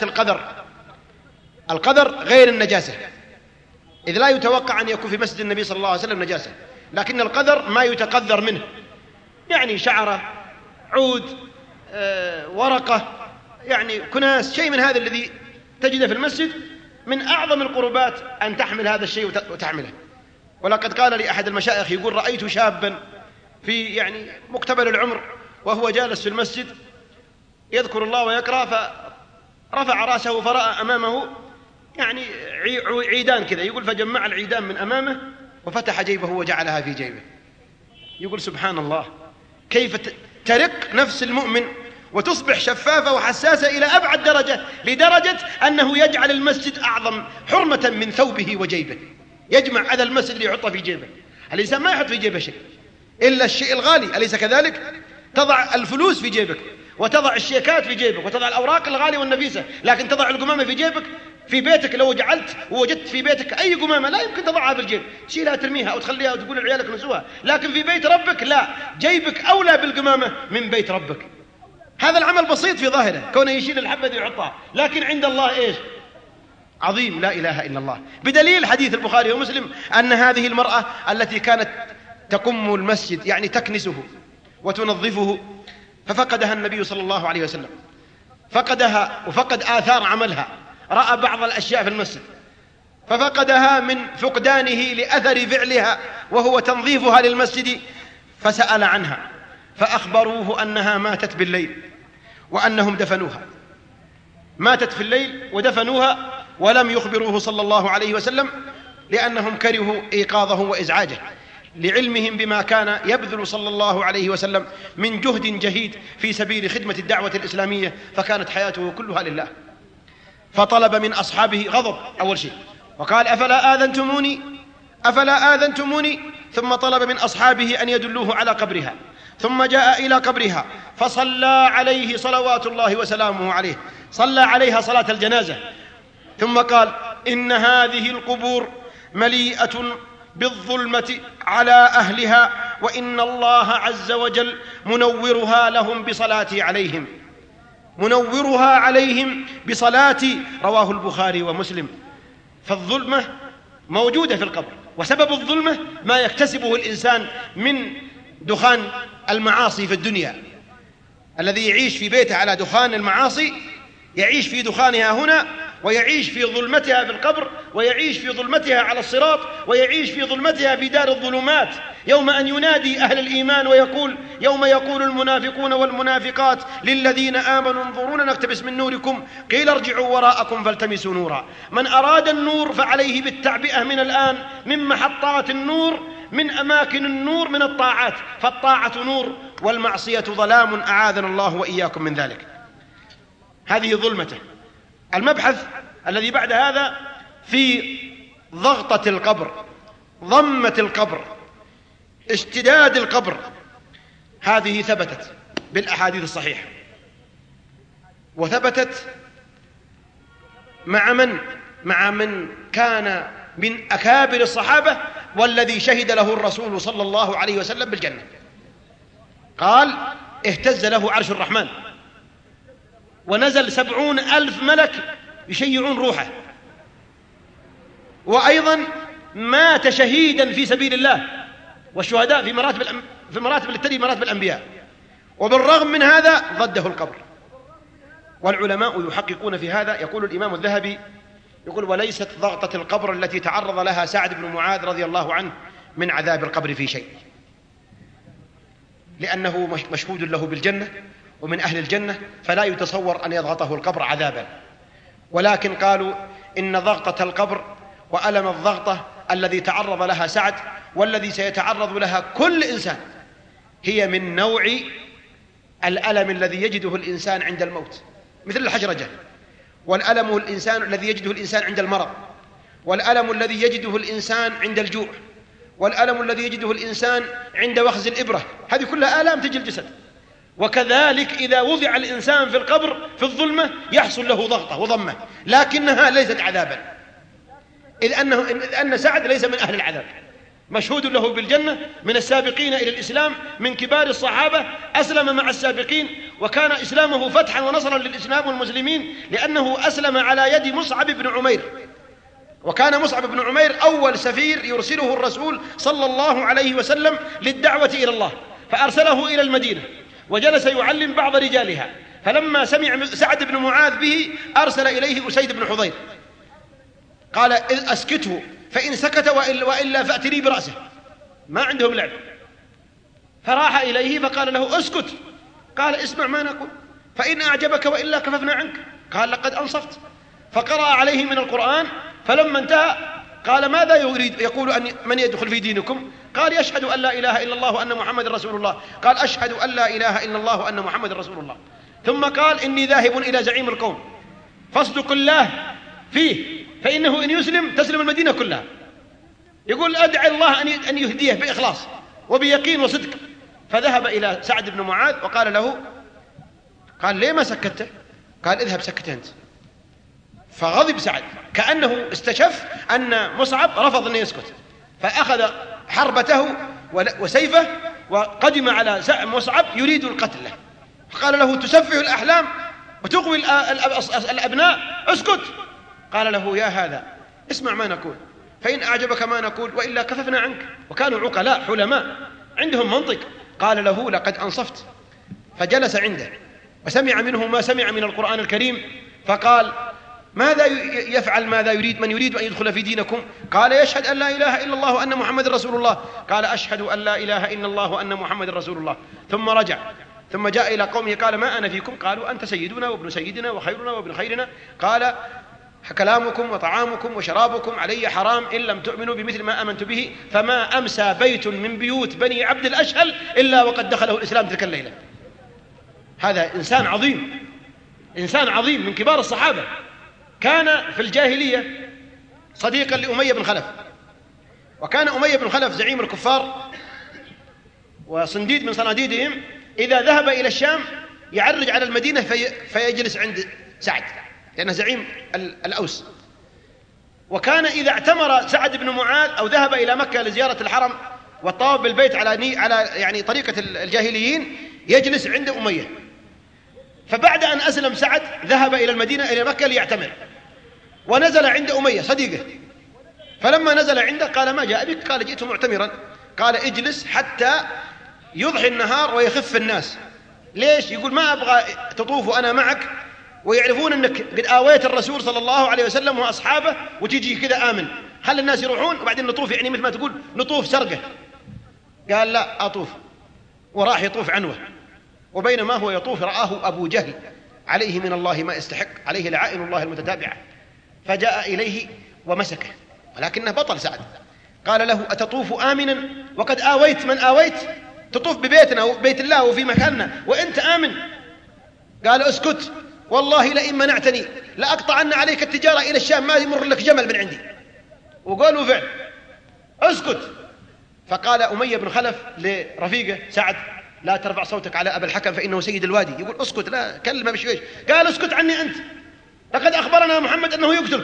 C: القذر غير النجاسة، إذ لا يتوقع أن يكون في مسجد النبي صلى الله عليه وسلم نجاسة، لكن القذر ما يتقذر منه، يعني شعرة، عود، ورقة، يعني كناس، شيء من هذا الذي تجده في المسجد. من أعظم القربات أن تحمل هذا الشيء وتحمله. ولقد قال لي أحد المشايخ يقول: رأيت شابا في يعني مقتبل العمر وهو جالس في المسجد يذكر الله ويقرأ، فرفع رأسه فرأى أمامه يعني عيدان كذا، يقول: فجمع العيدان من أمامه وفتح جيبه وجعلها في جيبه. يقول: سبحان الله، كيف ترق نفس المؤمن وتصبح شفافة وحساسة إلى أبعد درجة، لدرجة أنه يجعل المسجد أعظم حرمة من ثوبه وجيبه، يجمع هذا المسجد ليحطه في جيبه. الإنسان ما يحط في جيبه شيء إلا الشيء الغالي، أليس كذلك؟ تضع الفلوس في جيبك، وتضع الشيكات في جيبك، وتضع الأوراق الغالية والنفيسة، لكن تضع القمامة في جيبك. في بيتك لو جعلت ووجدت في بيتك أي قمامة لا يمكن تضعها في الجيب، تشيلها ترميها أو تخليها وتقول لعيالك نسوها، لكن في بيت ربك لا، جيبك أولى بالقمامة من بيت ربك. هذا العمل بسيط في ظاهره، كونه يشيل الحبة دي ويحطها، لكن عند الله إيش؟ عظيم، لا إله إلا الله. بدليل حديث البخاري ومسلم أن هذه المرأة التي كانت تقم المسجد يعني تكنسه وتنظفه، ففقدها النبي صلى الله عليه وسلم، فقدها وفقد آثار عملها، رأى بعض الأشياء في المسجد ففقدها من فقدانه لأثر فعلها وهو تنظيفها للمسجد، فسأل عنها فأخبروه أنها ماتت بالليل، وأنهم دفنوها، ماتت في الليل ودفنوها ولم يخبروه صلى الله عليه وسلم، لأنهم كرهوا إيقاظه وإزعاجه، لعلمهم بما كان يبذل صلى الله عليه وسلم من جهد جهيد في سبيل خدمة الدعوة الإسلامية، فكانت حياته كلها لله. فطلب من أصحابه غضب أول شيء، وقال أفلا آذنتموني، ثم طلب من أصحابه أن يدلوه على قبرها، ثم جاء إلى قبرها فصلى عليه صلوات الله وسلامه عليه، صلى عليها صلاة الجنازة، ثم قال: إن هذه القبور مليئة بالظلمة على أهلها، وإن الله عز وجل منورها لهم بصلاتي عليهم، منورها عليهم بصلاتي، رواه البخاري ومسلم. فالظلمة موجودة في القبر، وسبب الظلمة ما يكتسبه الإنسان من دخان المعاصي في الدنيا. الذي يعيش في بيته على دخان المعاصي يعيش في دخانها هنا، ويعيش في ظلمتها في القبر، ويعيش في ظلمتها على الصراط، ويعيش في ظلمتها في دار الظلمات، يوم أن ينادي أهل الإيمان ويقول: يوم يقول المنافقون والمنافقات للذين آمنوا انظرونا نقتبس من نوركم قيل ارجعوا وراءكم فالتمسوا نورا. من أراد النور فعليه بالتعبئة من الآن من محطات النور، من أماكن النور، من الطاعات، فالطاعة نور والمعصية ظلام، أعاذنا الله وإياكم من ذلك. هذه ظلمته. المبحث الذي بعد هذا في ضغطة القبر، ضمة القبر، اشتداد القبر. هذه ثبتت بالأحاديث الصحيحة، وثبتت مع من كان من أكابر الصحابة، والذي شهد له الرسول صلى الله عليه وسلم بالجنة. قال: اهتز له عرش الرحمن، ونزل 70,000 ملك يشيعون روحه، وأيضا مات شهيدا في سبيل الله، والشهداء في مراتب التي مراتب الأنبياء، وبالرغم من هذا ضده القبر. والعلماء يحققون في هذا. يقول الإمام الذهبي، يقول: وليست ضغطة القبر التي تعرض لها سعد بن معاذ رضي الله عنه من عذاب القبر في شيء، لأنه مشهود له بالجنة ومن أهل الجنة، فلا يتصور أن يضغطه القبر عذابا. ولكن قالوا إن ضغطة القبر وألم الضغطة الذي تعرض لها سعد والذي سيتعرض لها كل إنسان هي من نوع الألم الذي يجده الإنسان عند الموت، مثل الحجرجة، والألم الإنسان الذي يجده الإنسان عند المرض، والألم الذي يجده الإنسان عند الجوع، والألم الذي يجده الإنسان عند وخز الإبرة. هذه كلها آلام تجي الجسد. وكذلك إذا وضع الإنسان في القبر في الظلمة يحصل له ضغطة وضمة، لكنها ليست عذابا، إذ أن سعد ليس من أهل العذاب، مشهود له بالجنة، من السابقين إلى الإسلام، من كبار الصحابة، أسلم مع السابقين، وكان إسلامه فتحا ونصرا للإسلام والمسلمين، لأنه أسلم على يد مصعب بن عمير. وكان مصعب بن عمير أول سفير يرسله الرسول صلى الله عليه وسلم للدعوة إلى الله، فأرسله إلى المدينة وجلس يعلم بعض رجالها. فلما سمع سعد بن معاذ به أرسل إليه أسيد بن حضير، قال: أسكته فإن سكت وإلا فأتني برأسه. ما عندهم لعب. فراح إليه فقال له: أسكت. قال: اسمع ما نقول، فإن أعجبك وإلا كففنا عنك. قال: لقد أنصفت. فقرأ عليه من القرآن، فلما انتهى قال: ماذا يريد يقول أن من يدخل في دينكم؟ قال: يشهد أن لا إله إلا الله وأن محمد رسول الله. قال: أشهد أن لا إله إلا الله وأن محمد رسول الله. ثم قال: إني ذاهب إلى زعيم القوم فاصدق الله فيه، فإنه إن يسلم تسلم المدينة كلها. يقول: أدعي الله أن يهديه بإخلاص وبيقين وصدق. فذهب إلى سعد بن معاذ وقال له، قال: ليه ما سكته؟ قال: اذهب سكت أنت. فغضب سعد كأنه استشف أن مصعب رفض أن يسكت، فأخذ حربته وسيفه وقدم على مصعب يريد القتل له. فقال له: تسفه الأحلام وتغوي الأبناء، اسكت. قال له: يا هذا اسمع ما نقول، فإن أعجبك ما نقول وإلا كففنا عنك. وكانوا عقلاء حلماء عندهم منطق. قال له: لقد أنصفت. فجلس عنده وسمع منه ما سمع من القرآن الكريم، فقال: ماذا يفعل ماذا يريد من يريد أن يدخل في دينكم؟ قال: يشهد أن لا إله إلا الله وأن محمد رسول الله. قال: أشهد أن لا إله إلا الله وأن محمد رسول الله. ثم رجع ثم جاء إلى قومه قال ما أنا فيكم؟ قالوا أنت سيدنا وابن سيدنا وخيرنا وابن خيرنا. قال كلامكم وطعامكم وشرابكم علي حرام إن لم تؤمنوا بمثل ما آمنت به، فما أمسى بيت من بيوت بني عبد الأشهل إلا وقد دخله الإسلام تلك الليلة. هذا إنسان عظيم، إنسان عظيم من كبار الصحابة. كان في الجاهلية صديقا لأمية بن خلف، وكان أمية بن خلف زعيم الكفار وصنديد من صناديدهم، إذا ذهب إلى الشام يعرج على المدينة فيجلس عند سعد لأنه زعيم الأوس. وكان إذا اعتمر سعد بن معاذ أو ذهب إلى مكة لزيارة الحرم والطواف بالبيت على يعني طريقة الجاهليين يجلس عند أمية. فبعد أن أسلم سعد ذهب إلى المدينة إلى مكة ليعتمر، ونزل عند أمية صديقه. فلما نزل عنده قال ما جاء بك؟ قال جئت معتمرا. قال اجلس حتى يضحي النهار ويخف الناس. ليش؟ يقول ما أبغى تطوف أنا معك ويعرفون أنك قد آويت الرسول صلى الله عليه وسلم وأصحابه وتجي كذا آمن، خلي الناس يروحون وبعدين نطوف، يعني مثل ما تقول نطوف سرقة. قال لا أطوف، وراح يطوف عنوة. وبينما هو يطوف رآه أبو جهل عليه من الله ما يستحق، عليه لعائن الله المتتابعة، فجاء إليه ومسكه، ولكنه بطل سعد. قال له أتطوف آمنا وقد آويت من آويت؟ تطوف ببيتنا وبيت الله وفي مكاننا وأنت آمن؟ قال اسكت، والله لئن منعتني لأقطعن عليك التجارة إلى الشام، ما يمر لك جمل من عندي. وقالوا فعل، اسكت. فقال أمية بن خلف لرفيقه سعد لا ترفع صوتك على أبا الحكم فإنه سيد الوادي. يقول اسكت، لا كلمة بشويش. قال اسكت عني أنت، لقد أخبرنا محمد أنه يقتلك.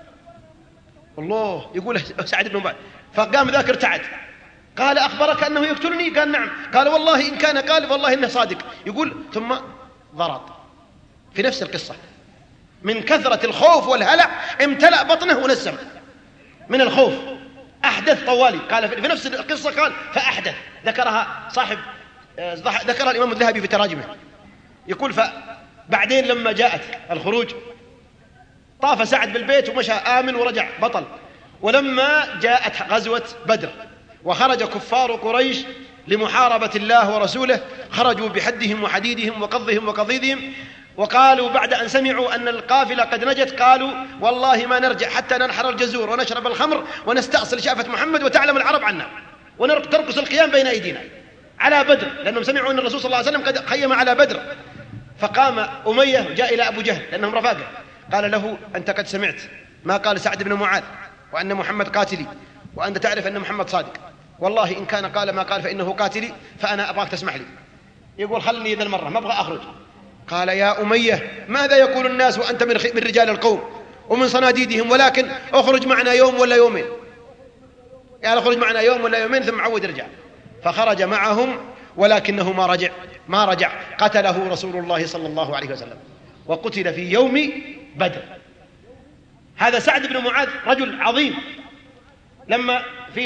C: الله، يقول سعد بن معاذ. فقام ذاك ارتعد، قال أخبرك أنه يقتلني؟ قال نعم. قال والله إن كان قال والله إنه صادق. يقول ثم ضرط في نفس القصة، من كثرة الخوف والهلع امتلأ بطنه ونسم من الخوف، أحدث طوالي. قال في نفس القصة قال فأحدث، ذكرها ذكرها الإمام الذهبي في تراجمه. يقول فبعدين لما جاءت الخروج طاف سعد بالبيت ومشى آمن ورجع بطل. ولما جاءت غزوة بدر وخرج كفار قريش لمحاربة الله ورسوله، خرجوا بحدهم وحديدهم وقضهم وقضيدهم، وقالوا بعد أن سمعوا أن القافلة قد نجت قالوا والله ما نرجع حتى ننحر الجزور ونشرب الخمر ونستأصل شافة محمد وتعلم العرب عنا وترقص القيام بين أيدينا على بدر، لأنهم سمعوا أن الرسول صلى الله عليه وسلم قد خيم على بدر. فقام أمية جاء إلى أبو جهل لأنهم رفاقه، قال له أنت قد سمعت ما قال سعد بن معاذ وأن محمد قاتلي، وأنت تعرف أن محمد صادق، والله إن كان قال ما قال فإنه قاتلي، فأنا أبغاك تسمح لي. يقول خلني ذا المرة ما أبغى أخرج. قال يا أمية ماذا يقول الناس وأنت من رجال القوم ومن صناديدهم، ولكن أخرج معنا يوم ولا يومين، يعني أخرج معنا يوم ولا يومين ثم عود رجع. فخرج معهم ولكنه ما رجع، قتله رسول الله صلى الله عليه وسلم وقتل في يوم بدر. هذا سعد بن معاذ رجل عظيم. لما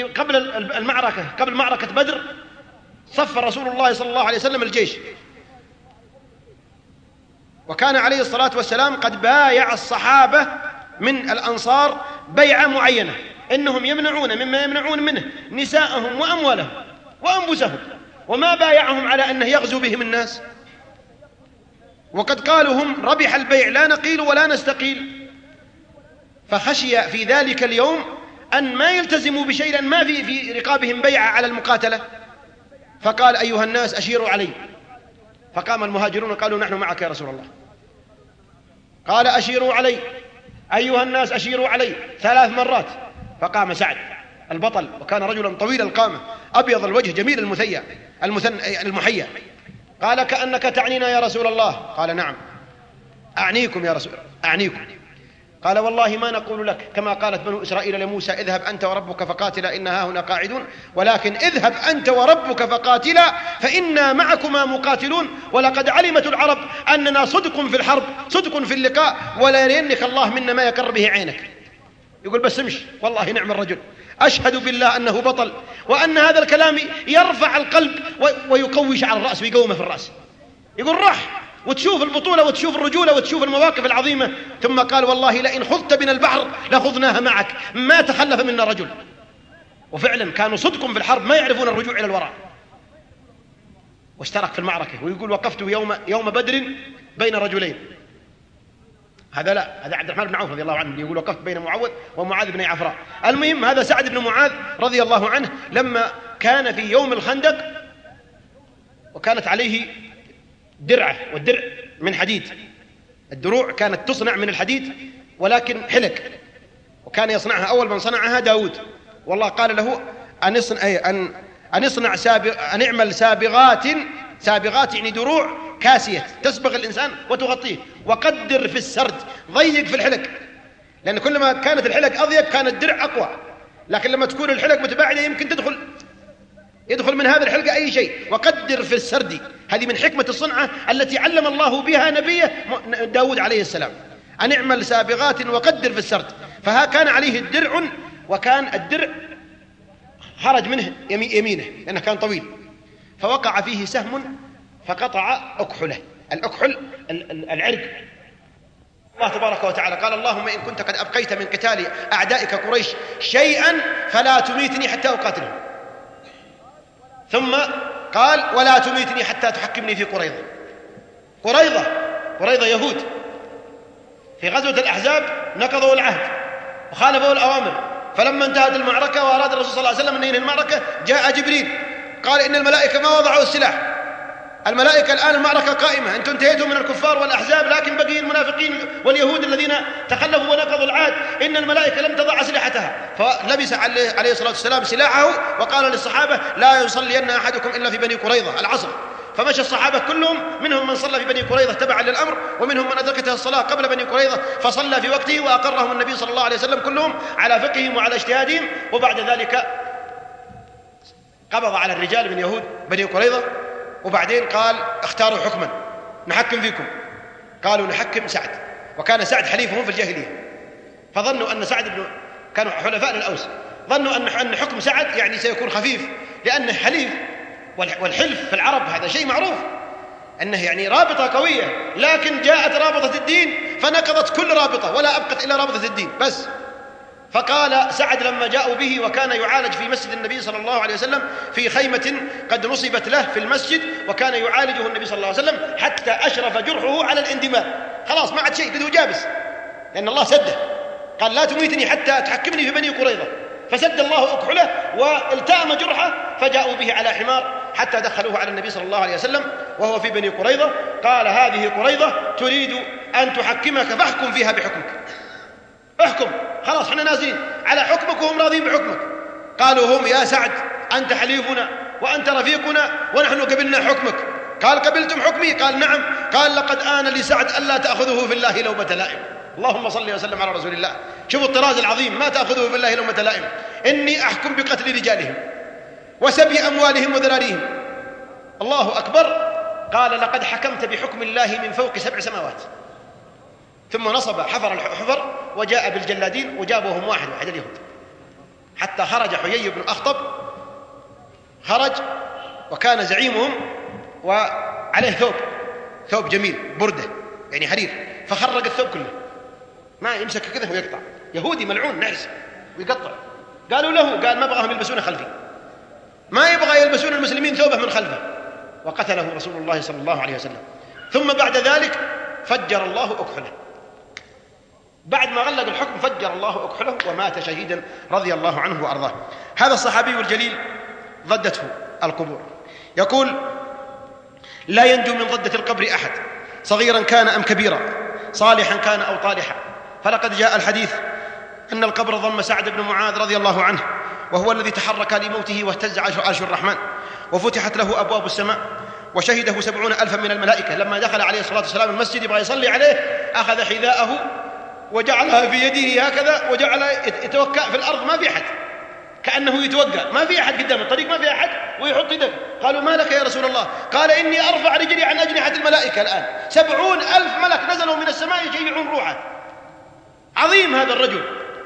C: قبل معركة بدر صف رسول الله صلى الله عليه وسلم الجيش، وكان عليه الصلاة والسلام قد بايع الصحابة من الأنصار بيعة معينة إنهم يمنعون مما يمنعون منه نساءهم وأموالهم وأنفسهم، وما بايعهم على أنه يغزو بهم الناس. وقد قالوا هم ربح البيع لا نقيل ولا نستقيل. فخشي في ذلك اليوم أن ما يلتزموا بشيء لأن ما في رقابهم بيعة على المقاتلة. فقال أيها الناس أشيروا علي. فقام المهاجرون قالوا نحن معك يا رسول الله. قال أشيروا علي أيها الناس أشيروا علي 3 مرات. فقام سعد البطل، وكان رجلا طويل القامة أبيض الوجه جميل المحيا. قال كأنك تعنينا يا رسول الله. قال نعم أعنيكم يا رسول أعنيكم. قال والله ما نقول لك كما قالت بنو إسرائيل لموسى اذهب أنت وربك فقاتلا إنا هاهنا قاعدون، ولكن اذهب أنت وربك فقاتلا فإنا معكما مقاتلون، ولقد علمت العرب أننا صدق في الحرب صدق في اللقاء ولا يرينك الله منا ما يقر به عينك. يقول بس امشي، والله نعم الرجل، أشهد بالله أنه بطل، وأن هذا الكلام يرفع القلب ويقوي شعر الرأس ويقومه في الرأس. يقول راح وتشوف البطولة وتشوف الرجولة وتشوف المواقف العظيمة. ثم قال والله لئن خذت بنا البحر لخذناها معك، ما تخلف منا رجل. وفعلا كانوا صدق في الحرب ما يعرفون الرجوع إلى الوراء. واشترك في المعركة، ويقول وقفت يوم بدر بين رجلين. هذا لا، هذا عبد الرحمن بن عوف رضي الله عنه يقول وقفت بين معوذ ومعاذ بن عفراء. المهم هذا سعد بن معاذ رضي الله عنه لما كان في يوم الخندق وكانت عليه درعة، والدرع من حديد، الدروع كانت تصنع من الحديد ولكن حلق، وكان يصنعها أول من صنعها داود. والله قال له أن اعمل سابغات يعني دروع كاسية تسبغ الإنسان وتغطيه، وقدر في السرد، ضيق في الحلق، لأن كلما كانت الحلق أضيق كان الدرع أقوى، لكن لما تكون الحلق متباعدة يمكن يدخل من هذا الحلقة أي شيء. وقدر في السرد، هذه من حكمة الصنعة التي علم الله بها نبيه داود عليه السلام، أن اعمل سابغات وقدر في السرد. فها كان عليه الدرع، وكان الدرع خرج منه يمينه لأنه كان طويل، فوقع فيه سهم فقطع أكحله. الأكحل العرق. الله تبارك وتعالى قال اللهم إن كنت قد أبقيت من قتال أعدائك قريش شيئا فلا تميتني حتى أقاتلهم. ثم قال ولا تميتني حتى تحكمني في قريظة يهود في غزوة الأحزاب نقضوا العهد وخالفوا الأوامر، فلما انتهت المعركة وأراد الرسول صلى الله عليه وسلم أن ينهي المعركة جاء جبريل قال إن الملائكة ما وضعوا السلاح، الملائكة الآن المعركة قائمة، أنتم انتهيتم من الكفار والأحزاب لكن بقي المنافقين واليهود الذين تخلفوا ونقضوا العهد، إن الملائكة لم تضع أسلحتها. فلبس عليه الصلاة والسلام سلاحه وقال للصحابة لا يصلين أحدكم إلا في بني قريظة العصر. فمشى الصحابة كلهم، منهم من صلى في بني قريظة تبعا للأمر، ومنهم من أدركته الصلاة قبل بني قريظة فصلى في وقته، وأقرهم النبي صلى الله عليه وسلم كلهم على فقههم وعلى اجتهادهم. وبعد ذلك قبض على الرجال من يهود بني قريظة، وبعدين قال اختاروا حكما نحكم فيكم، قالوا نحكم سعد، وكان سعد حليفهم في الجاهلية، فظنوا أن سعد كانوا حلفاء للأوس، ظنوا أن حكم سعد يعني سيكون خفيف لأنه حليف، والحلف في العرب هذا شيء معروف أنه يعني رابطة قوية، لكن جاءت رابطة الدين فنقضت كل رابطة ولا أبقت إلا رابطة الدين بس. فقال سعد لما جاءوا به وكان يعالج في مسجد النبي صلى الله عليه وسلم في خيمة قد نصبت له في المسجد، وكان يعالجه النبي صلى الله عليه وسلم حتى أشرف جرحه على الاندماء، خلاص ما عاد شيء، قد هو جابس لأن الله سده، قال لا تميتني حتى تحكمني في بني قريظة، فسد الله أكحله والتأم جرحه، فجاءوا به على حمار حتى دخلوه على النبي صلى الله عليه وسلم وهو في بني قريظة. قال هذه قريظة تريد أن تحكمك فاحكم فيها بحكمك، احكم، خلاص احنا نازلين على حكمك وهم راضين بحكمك. قالوا هم يا سعد أنت حليفنا وأنت رفيقنا ونحن قبلنا حكمك. قال قبلتم حكمي؟ قال نعم. قال لقد آن لسعد ألا تأخذه في الله لومة لائم. اللهم صل وسلم على رسول الله. شوفوا الطراز العظيم، ما تأخذه في الله لومة لائم. إني أحكم بقتل رجالهم وسبي أموالهم وذراريهم. الله أكبر. قال لقد حكمت بحكم الله من فوق 7 سماوات. ثم نصب حفر الحفر وجاء بالجلادين وجابهم واحد اليهود حتى خرج حيي بن أخطب، خرج وكان زعيمهم وعليه ثوب جميل بردة يعني حرير، فخرج الثوب كله، ما يمسك كذا ويقطع، يهودي ملعون نعس ويقطع. قالوا له، قال ما بغاهم يلبسون خلفي، ما يبغى يلبسون المسلمين ثوبه من خلفه، وقتله رسول الله صلى الله عليه وسلم. ثم بعد ذلك فجر الله أكحله، بعد ما غلق الحكم فجر الله أكحله ومات شهيدا رضي الله عنه وأرضاه. هذا الصحابي الجليل ضدته القبور، يقول لا ينجو من ضدة القبر أحد صغيرا كان أم كبيرا، صالحا كان أو طالحا. فلقد جاء الحديث أن القبر ضم سعد بن معاذ رضي الله عنه، وهو الذي تحرك لموته واهتز عرش الرحمن، وفتحت له أبواب السماء، وشهده 70,000 من الملائكة. لما دخل عليه الصلاة والسلام المسجد يبغى يصلي عليه، أخذ حذاءه وجعلها في يده هكذا وجعل يتوكأ في الأرض، ما في أحد، كأنه يتوقع، ما في أحد قدام الطريق، ما في أحد، ويحط يده. قالوا ما لك يا رسول الله؟ قال إني أرفع رجلي عن أجنحة الملائكة الآن، 70,000 ملك نزلوا من السماء يشيعون روحه. عظيم هذا الرجل،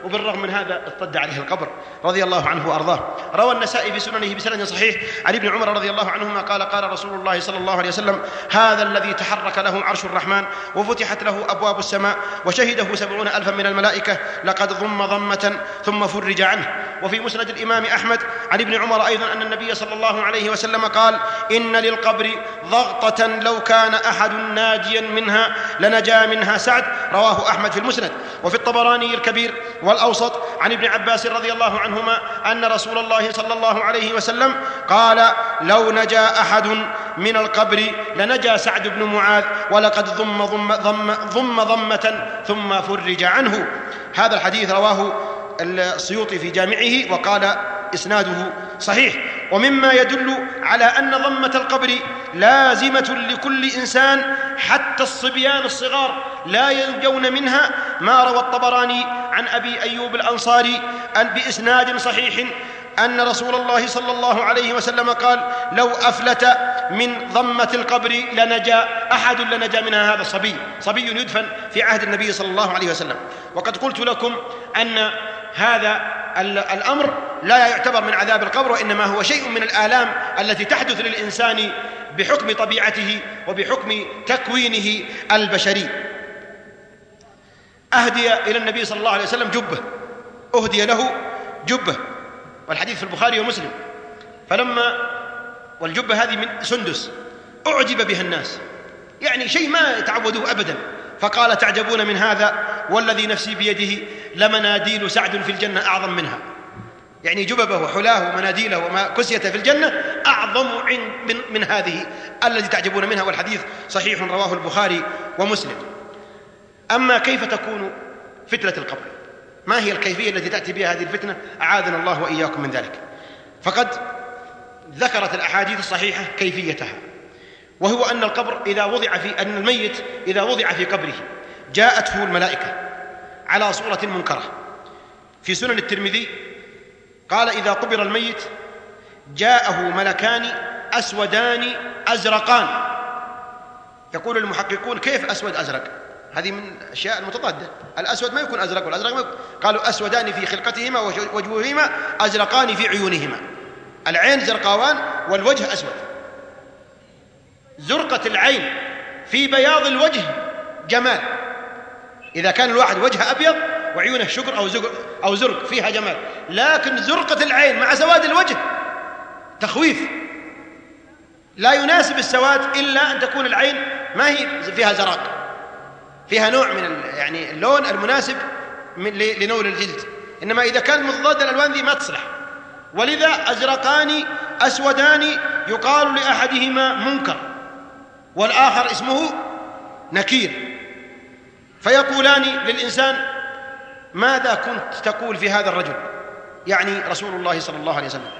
C: وبالرغم من هذا اضطج عليه القبر رضي الله عنه وأرضاه. روى النسائي في سننه بسند صحيح عن ابن عمر رضي الله عنهما قال قال رسول الله صلى الله عليه وسلم: هذا الذي تحرك له عرش الرحمن وفتحت له أبواب السماء وشهده 70,000 من الملائكة لقد ضم ضمة ثم فرج عنه. وفي مسند الإمام أحمد عن ابن عمر أيضا أن النبي صلى الله عليه وسلم قال: إن للقبر ضغطة لو كان أحد ناجيا منها لنجا منها سعد. رواه أحمد في المسند. وفي الطبراني الكبير والأوسط عن ابن عباس رضي الله عنهما أن رسول الله صلى الله عليه وسلم قال: لو نجا أحد من القبر لنجا سعد بن معاذ ولقد ضم ضمة ثم فرج عنه. هذا الحديث رواه السيوطي في جامعه وقال إسناده صحيح. ومما يدل على أن ضمة القبر لازمة لكل إنسان حتى الصبيان الصغار لا ينجون منها ما روى الطبراني عن أبي أيوب الأنصاري بإسناد صحيح أن رسول الله صلى الله عليه وسلم قال: لو أفلت من ضمة القبر لنجا أحد لنجا منها هذا صبي يدفن في عهد النبي صلى الله عليه وسلم. وقد قلت لكم أن هذا الأمر لا يعتبر من عذاب القبر، وإنما هو شيء من الآلام التي تحدث للإنسان بحكم طبيعته وبحكم تكوينه البشري. أهدي إلى النبي صلى الله عليه وسلم جبة، أهدي له جبة، والحديث في البخاري ومسلم. والجبة هذه من سندس، أعجب بها الناس، يعني شيء ما تعودوه أبدا، فقال: تعجبون من هذا والذي نفسي بيده لمناديل سعد في الجنة أعظم منها. يعني جببه وحلاه ومناديله وما كسيته في الجنة أعظم من هذه التي تعجبون منها. والحديث صحيح رواه البخاري ومسلم. أما كيف تكون فتنة القبر؟ ما هي الكيفية التي تأتي بها هذه الفتنة؟ أعاذنا الله وإياكم من ذلك. فقد ذكرت الأحاديث الصحيحة كيفيتها، وهو أن الميت إذا وضع في قبره جاءته الملائكة على صورة منكرة. في سنن الترمذي قال: إذا قبر الميت جاءه ملكان أسودان أزرقان. يقول المحققون: كيف أسود أزرق؟ هذه من الأشياء المتضادة، الأسود ما يكون أزرق والأزرق ما يكون. قالوا: أسودان في خلقتهما ووجوههما أزرقان في عيونهما. العين زرقاوان والوجه أسود. زرقة العين في بياض الوجه جمال، إذا كان الواحد وجهه أبيض وعيونه شقر أو زرق فيها جمال، لكن زرقة العين مع سواد الوجه تخويف. لا يناسب السواد إلا أن تكون العين ما هي فيها زرق، فيها نوع من يعني اللون المناسب لنور الجلد، إنما إذا كان مضاد الألوان ذي ما تصلح. ولذا أزرقان أسودان يقال لأحدهما منكر والآخر اسمه نكير، فيقولان للإنسان: ماذا كنت تقول في هذا الرجل؟ يعني رسول الله صلى الله عليه وسلم.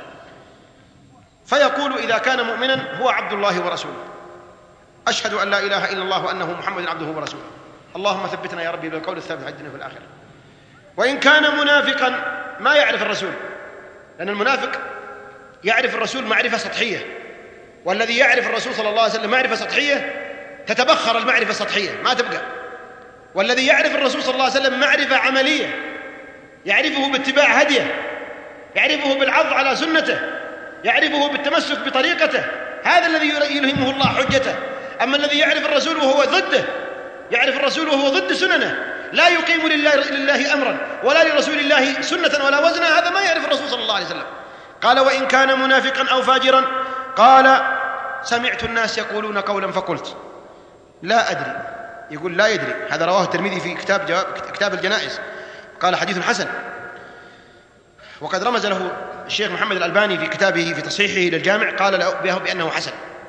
C: فيقول إذا كان مؤمنا: هو عبد الله ورسوله، أشهد أن لا إله إلا الله وأنه محمد عبده ورسوله، اللهم ثبتنا يا ربي بالقول الثابت في الدنيا وفي الآخرة. وإن كان منافقا ما يعرف الرسول، لأن المنافق يعرف الرسول معرفة سطحية، والذي يعرف الرسول صلى الله عليه وسلم معرفة سطحية تتبخر المعرفة السطحية ما تبقى. والذي يعرف الرسول صلى الله عليه وسلم معرفة عملية، يعرفه باتباع هديه، يعرفه بالعض على سنته، يعرفه بالتمسك بطريقته، هذا الذي يلهمه الله حجته. أما الذي يعرف الرسول وهو ضده، يعرف الرسول وهو ضد سننه، لا يقيم لله أمرا ولا لرسول الله سنة ولا وزنا، هذا ما يعرف الرسول صلى الله عليه وسلم. قال: وإن كان منافقا أو فاجرا، قال: سمعت الناس يقولون قولا فقلت لا أدري. يقول لا يدري. هذا رواه الترمذي في كتاب الجنائز، قال: حديث حسن. وقد رمز له الشيخ محمد الألباني في كتابه في تصحيحه للجامع، قال له بأنه حسن.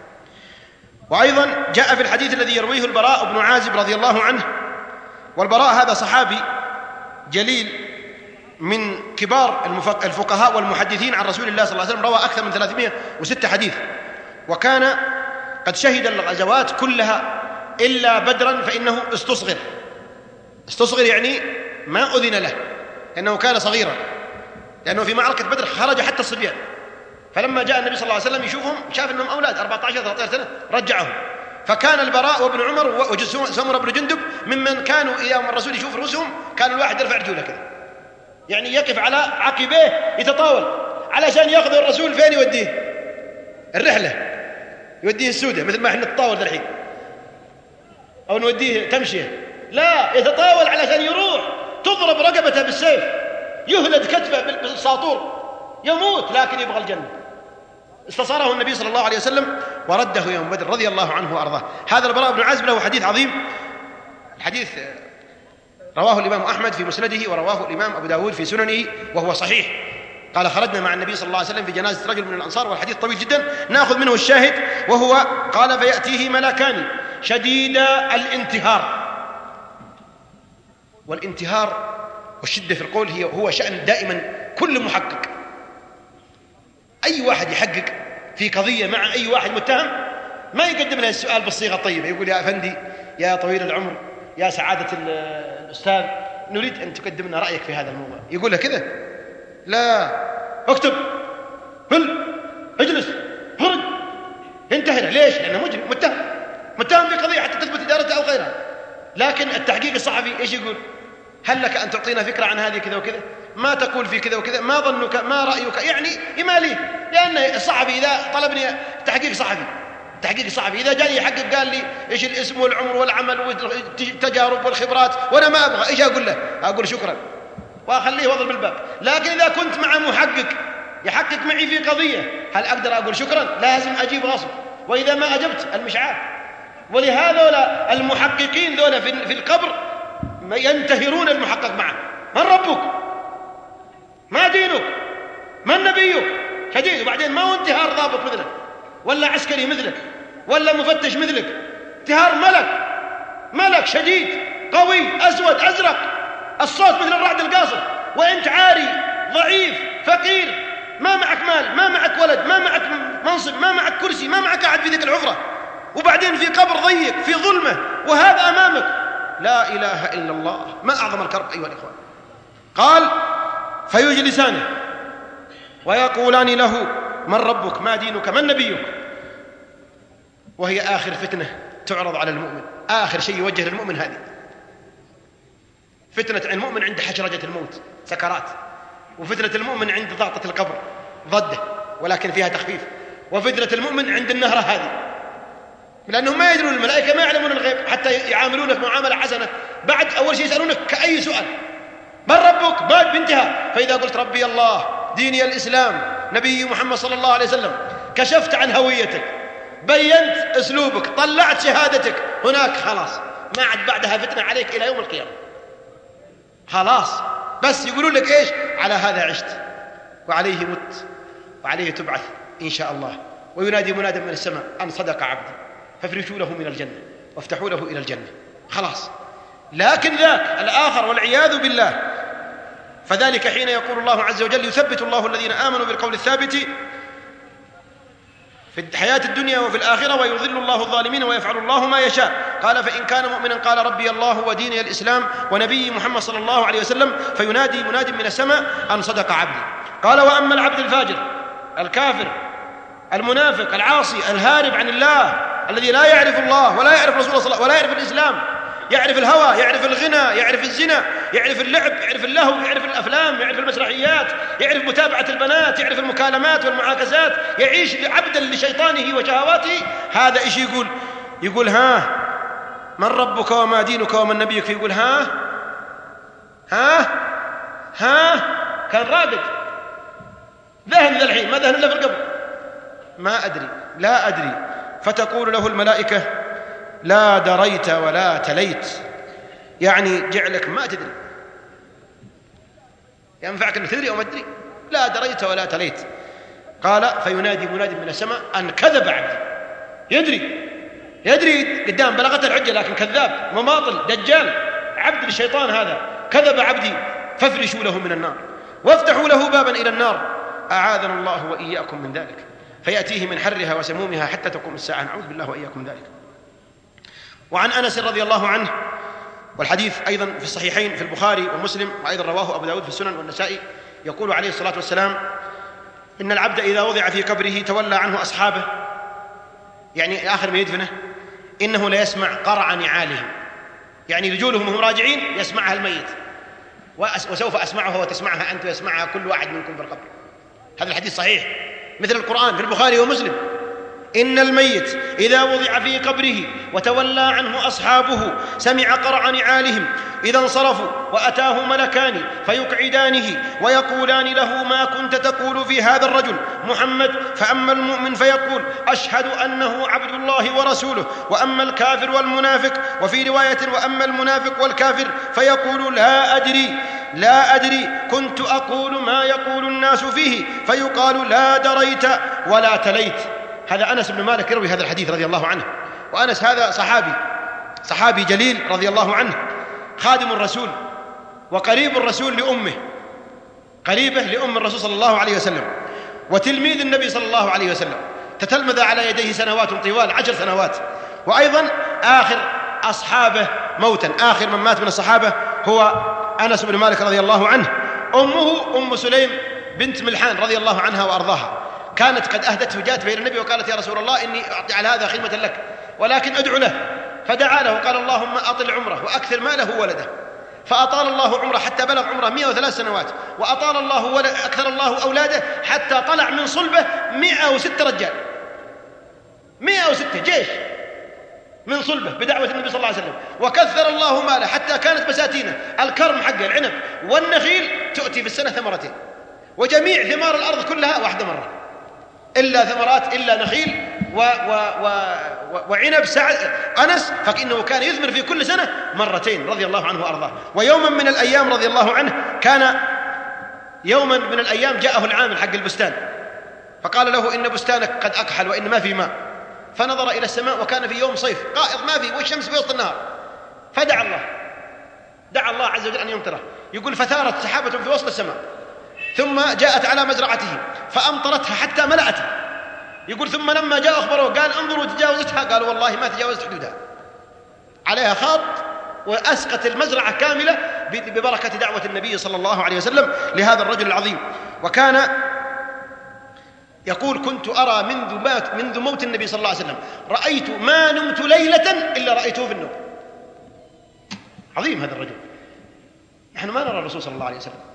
C: وأيضا جاء في الحديث الذي يرويه البراء بن عازب رضي الله عنه، والبراء هذا صحابي جليل من كبار الفقهاء والمحدثين عن رسول الله صلى الله عليه وسلم، روى أكثر من 306 حديث، وكان قد شهد الغزوات كلها إلا بدرا فإنه استصغر يعني ما أذن له، لأنه كان صغيرا، لأنه في معركة بدر خرج حتى الصبيان، فلما جاء النبي صلى الله عليه وسلم يشوفهم شاف أنهم أولاد 14-13 سنة رجعهم. فكان البراء وابن عمر وسمر بن جندب ممن كانوا إذا الرسول يشوف رؤوسهم كان الواحد يرفع رجوله كذا، يعني يقف على عقبيه يتطاول علشان ياخذ الرسول فين يوديه الرحلة، يوديه السودة مثل ما احنا نتطاول الحين، أو نوديه تمشية، لا يتطاول علشان يروح، تضرب رقبته بالسيف، يهلد كتفه بالساطور، يموت لكن يبغى الجنة. استصاره النبي صلى الله عليه وسلم ورده يوم بدر رضي الله عنه وأرضاه. هذا البراء بن عازب له حديث عظيم، الحديث رواه الإمام أحمد في مسنده ورواه الإمام أبو داود في سننه وهو صحيح. قال خرجنا مع النبي صلى الله عليه وسلم في جنازة رجل من الأنصار، والحديث طويل جدا نأخذ منه الشاهد، وهو قال فيأتيه ملكان شديد الانتهار. والانتهار والشدة في القول هو شأن دائما كل محقق. أي واحد يحقق في قضية مع أي واحد متهم ما يقدم له السؤال بالصيغة الطيبة، يقول يا أفندي يا طويل العمر يا سعادة الأستاذ نريد أن تقدم لنا رأيك في هذا الموضوع، يقول له كذا لا اكتب اجلس خرج انتهى. ليش؟ لأنه مجرم متهم في قضية حتى تثبت إدارته أو غيرها. لكن التحقيق الصحفي إيش يقول؟ هل لك أن تعطينا فكرة عن هذه كذا وكذا؟ ما تقول في كذا وكذا؟ ما ظنك؟ ما رأيك؟ يعني يمالي، لأن الصحفي إذا طلبني تحقيق صحفي إذا جاني يحقق قال لي إيش الاسم والعمر والعمل والتجارب والخبرات وأنا ما أبغى، إيش أقول له؟ أقول شكرا وأخليه وضرب الباب. لكن إذا كنت مع محقق يحقق معي في قضية، هل أقدر أقول شكرا؟ لازم أجيب غصب، وإذا ما أجبت المشعار. ولهذا المحققين ذولا في القبر ينتهرون المحقق معه. من ربك؟ ما دينك؟ من نبيك؟ شديد. وبعدين ما هو انتهار ضابط مثلك ولا عسكري مثلك ولا مفتش مثلك، انتهار ملك شديد قوي أسود أزرق، الصوت مثل الرعد القاصف، وأنت عاري ضعيف فقير، ما معك مال، ما معك ولد، ما معك منصب، ما معك كرسي، ما معك أحد في ذيك الحفرة، وبعدين في قبر ضيق في ظلمة وهذا أمامك. لا إله إلا الله، ما أعظم الكرب أيها الإخوان. قال فيجلسانه ويقولان له من ربك؟ ما دينك؟ من نبيك؟ وهي آخر فتنة تعرض على المؤمن، آخر شيء يوجه للمؤمن هذه فتنة المؤمن عند حشرجة الموت سكرات، وفتنة المؤمن عند ضغطة القبر ضده ولكن فيها تخفيف، وفتنة المؤمن عند النهرة هذه، لأنهم ما يدرون، الملائكة ما يعلمون الغيب حتى يعاملونك معاملة حسنة. بعد أول شيء يسألونك كأي سؤال، من ربك؟ بعد بانتهى. فإذا قلت ربي الله، ديني الإسلام، نبي محمد صلى الله عليه وسلم، كشفت عن هويتك، بينت أسلوبك، طلعت شهادتك، هناك خلاص ما عاد بعدها فتنة عليك إلى يوم القيامة. خلاص بس يقولون لك إيش؟ على هذا عشت وعليه مت وعليه تبعث إن شاء الله. وينادي مناد من السماء أن صدق عبدي فافرشوا له من الجنة وافتحوا له إلى الجنة. خلاص. لكن ذاك الآخر والعياذ بالله، فذلك حين يقول الله عز وجل يثبت الله الذين آمنوا بالقول الثابت في الحياة الدنيا وفي الآخرة ويضل الله الظالمين ويفعل الله ما يشاء. قال فإن كان مؤمنا قال ربي الله وديني الإسلام ونبي محمد صلى الله عليه وسلم، فينادي مناد من السماء أن صدق عبدي. قال وأما العبد الفاجر الكافر المنافق العاصي الهارب عن الله الذي لا يعرف الله ولا يعرف رسول الله صلى الله عليه وسلم ولا يعرف الإسلام، يعرف الهوى، يعرف الغنى، يعرف الزنا، يعرف اللعب، يعرف اللهو، يعرف الأفلام، يعرف المسرحيات، يعرف متابعة البنات، يعرف المكالمات والمعاكسات، يعيش عبدا لشيطانه وشهواته. هذا إيش يقول؟ يقول ها من ربك وما دينك ومن نبيك؟ فيقول ها كان راقد ذهن ذا الحين، ما ذهن إلا في القبر، ما أدري لا أدري. فتقول له الملائكة لا دريت ولا تليت، يعني جعلك ما تدري، ينفعك أن تدري أو ما تدري، لا دريت ولا تليت. قال فينادي مناد من السماء أن كذب عبدي. يدري قدام بلغت الحجة لكن كذاب مماطل دجال عبد للشيطان، هذا كذب عبدي فافرشوا له من النار وافتحوا له بابا إلى النار أعاذنا الله وإياكم من ذلك، فيأتيه من حرها وسمومها حتى تقوم الساعة، نعوذ بالله وإياكم من ذلك. وعن أنس رضي الله عنه، والحديث أيضا في الصحيحين في البخاري ومسلم، وأيضا رواه أبو داود في السنن والنسائي، يقول عليه الصلاة والسلام إن العبد إذا وضع في قبره تولى عنه أصحابه، يعني آخر ما يدفنه، إنه لا يسمع قرع نعالهم، يعني رجولهم وهم راجعين يسمعها الميت، وسوف أسمعها وتسمعها أنت ويسمعها كل واحد منكم في القبر. هذا الحديث صحيح مثل القرآن في البخاري ومسلم: إن الميت إذا وضع في قبره وتولى عنه أصحابه سمع قرع نعالهم إذا انصرفوا وأتاه ملكان فيقعدانه ويقولان له: ما كنت تقول في هذا الرجل محمد؟ فأما المؤمن فيقول: أشهد أنه عبد الله ورسوله. وأما الكافر والمنافق، وفي رواية: وأما المنافق والكافر فيقول: لا أدري كنت أقول ما يقول الناس فيه. فيقال: لا دريت ولا تليت. هذا أنس بن مالك يروي هذا الحديث رضي الله عنه. وأنس هذا صحابي جليل رضي الله عنه، خادم الرسول وقريب الرسول لأمه، قريبه لأم الرسول صلى الله عليه وسلم، وتلميذ النبي صلى الله عليه وسلم، تتلمذ على يديه سنوات طوال 10 سنوات. وأيضا آخر أصحابه موتا، آخر من مات من الصحابة هو أنس بن مالك رضي الله عنه. أمه أم سليم بنت ملحان رضي الله عنها وأرضاها، كانت قد أهدته، جاءت بين النبي وقالت: يا رسول الله إني أعطي على هذا خدمة لك ولكن أدعو له. فدعا له وقال: اللهم أطل عمره وأكثر ماله وولده. فأطال الله عمره حتى بلغ عمره 103 سنوات، وأطال الله أكثر الله أولاده حتى طلع من صلبه 106 رجال، 106 جيش من صلبه بدعوة النبي صلى الله عليه وسلم. وكثر الله ماله حتى كانت بساتينه الكرم حقه العنب والنخيل تؤتي في السنة 2 ثمرتين، وجميع ثمار الأرض كلها واحدة مرة، إلا ثمرات إلا نخيل وعنب أنس، فإنه كان يثمر في كل سنة 2 مرات رضي الله عنه وأرضاه. ويوما من الأيام رضي الله عنه، كان يوما من الأيام جاءه العامل حق البستان فقال له: إن بستانك قد أكحل وإن ما في ماء. فنظر إلى السماء وكان في يوم صيف قائض ما في، والشمس في وسط النهار، فدعا الله عز وجل أن يمطره. يقول: فثارت سحابة في وسط السماء، ثم جاءت على مزرعته فأمطرتها حتى ملأتها. يقول: ثم لما جاء أخبره قال: انظروا تجاوزتها. قالوا: والله ما تجاوزت حدودها، عليها خاط، وأسقت المزرعة كاملة ببركة دعوة النبي صلى الله عليه وسلم لهذا الرجل العظيم. وكان يقول: كنت أرى منذ موت النبي صلى الله عليه وسلم رأيت ما نمت ليلة إلا رأيته في النوم. عظيم هذا الرجل. نحن ما نرى الرسول صلى الله عليه وسلم،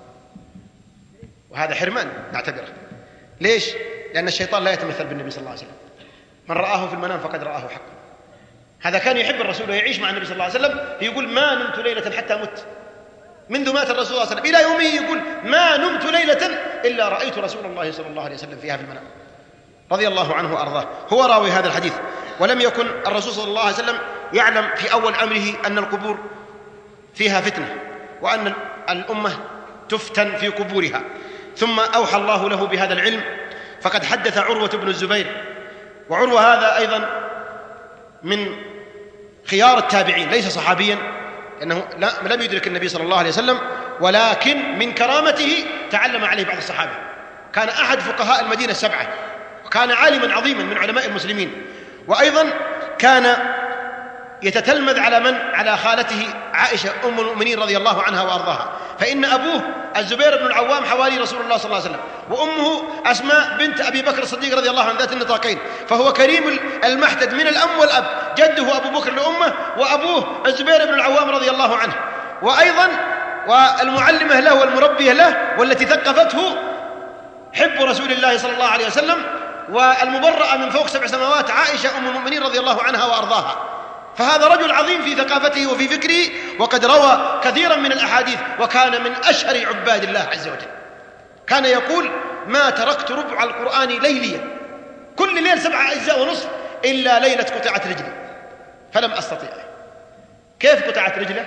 C: وهذا حرمان نعتبره. ليش؟ لأن الشيطان لا يتمثل بالنبي صلى الله عليه وسلم. من رآه في المنام فقد رآه حقا. هذا كان يحب الرسول ويعيش مع النبي صلى الله عليه وسلم، يقول: ما نمت ليلة حتى مت، منذ مات الرسول صلى الله عليه وسلم إلى يومه يقول: ما نمت ليلة إلا رأيت رسول الله صلى الله عليه وسلم فيها في المنام، رضي الله عنه وأرضاه. هو راوي هذا الحديث. ولم يكن الرسول صلى الله عليه وسلم يعلم في أول أمره أن القبور فيها فتنة، وأن الأمة تفتن في قبورها، ثم أوحى الله له بهذا العلم. فقد حدث عروة بن الزبير، وعروة هذا أيضا من خيار التابعين، ليس صحابيا لأنه لم يدرك النبي صلى الله عليه وسلم، ولكن من كرامته تعلم عليه بعض الصحابة. كان أحد فقهاء المدينة 7، وكان عالما عظيما من علماء المسلمين. وأيضا كان يتتلمذ على خالته عائشة أم المؤمنين رضي الله عنها وأرضاها، فإن أبوه الزبير بن العوام حوالي رسول الله صلى الله عليه وسلم، وأمه أسماء بنت أبي بكر الصديق رضي الله عنه ذات النطاقين، فهو كريم المحتد من الأم والأب، جده أبو بكر لأمه، وأبوه الزبير بن العوام رضي الله عنه. وأيضا والمعلمة له والمربية له والتي ثقفته حب رسول الله صلى الله عليه وسلم، والمبرأة من فوق 7 سماوات عائشة أم المؤمنين رضي الله عنها وأرضاها. فهذا رجل عظيم في ثقافته وفي فكره، وقد روى كثيرا من الأحاديث، وكان من أشهر عباد الله عز وجل. كان يقول: ما تركت ربع القرآن ليليا، كل ليل 7 أجزاء ونصف، إلا ليلة قطعت رجلي فلم أستطيع. كيف قطعت رجله؟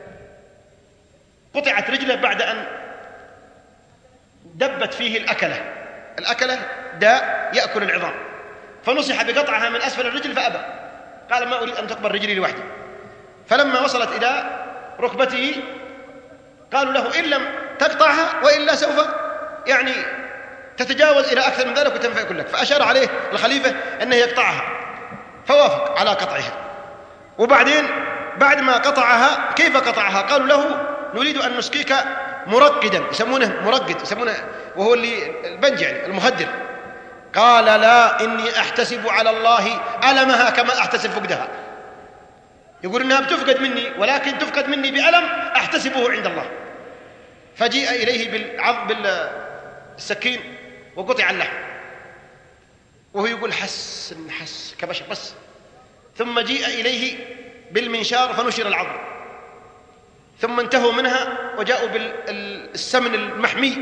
C: قطعت رجله بعد أن دبت فيه الأكلة داء يأكل العظام، فنصح بقطعها من أسفل الرجل فأبى، قال: ما أريد أن تقبل رجلي لوحدي. فلما وصلت إلى ركبته قالوا له: إن لم تقطعها وإلا سوف تتجاوز إلى أكثر من ذلك وتنفع كلك. فأشار عليه الخليفة أنه يقطعها، فوافق على قطعها. وبعدين بعد ما قطعها، كيف قطعها؟ قالوا له: نريد أن نسقيك مرقدا، يسمونه مرقد، يسمونه وهو اللي البنج المخدر. قال: لا، إني أحتسب على الله ألمها كما أحتسب فقدها. يقول إنها بتفقد مني، ولكن تفقد مني بألم أحتسبه عند الله. فجيء إليه بالسكين وقطع اللحم، وهو يقول حس كبشر بس. ثم جيء إليه بالمنشار فنشر العظم، ثم انتهوا منها وجاءوا بالسمن المحمي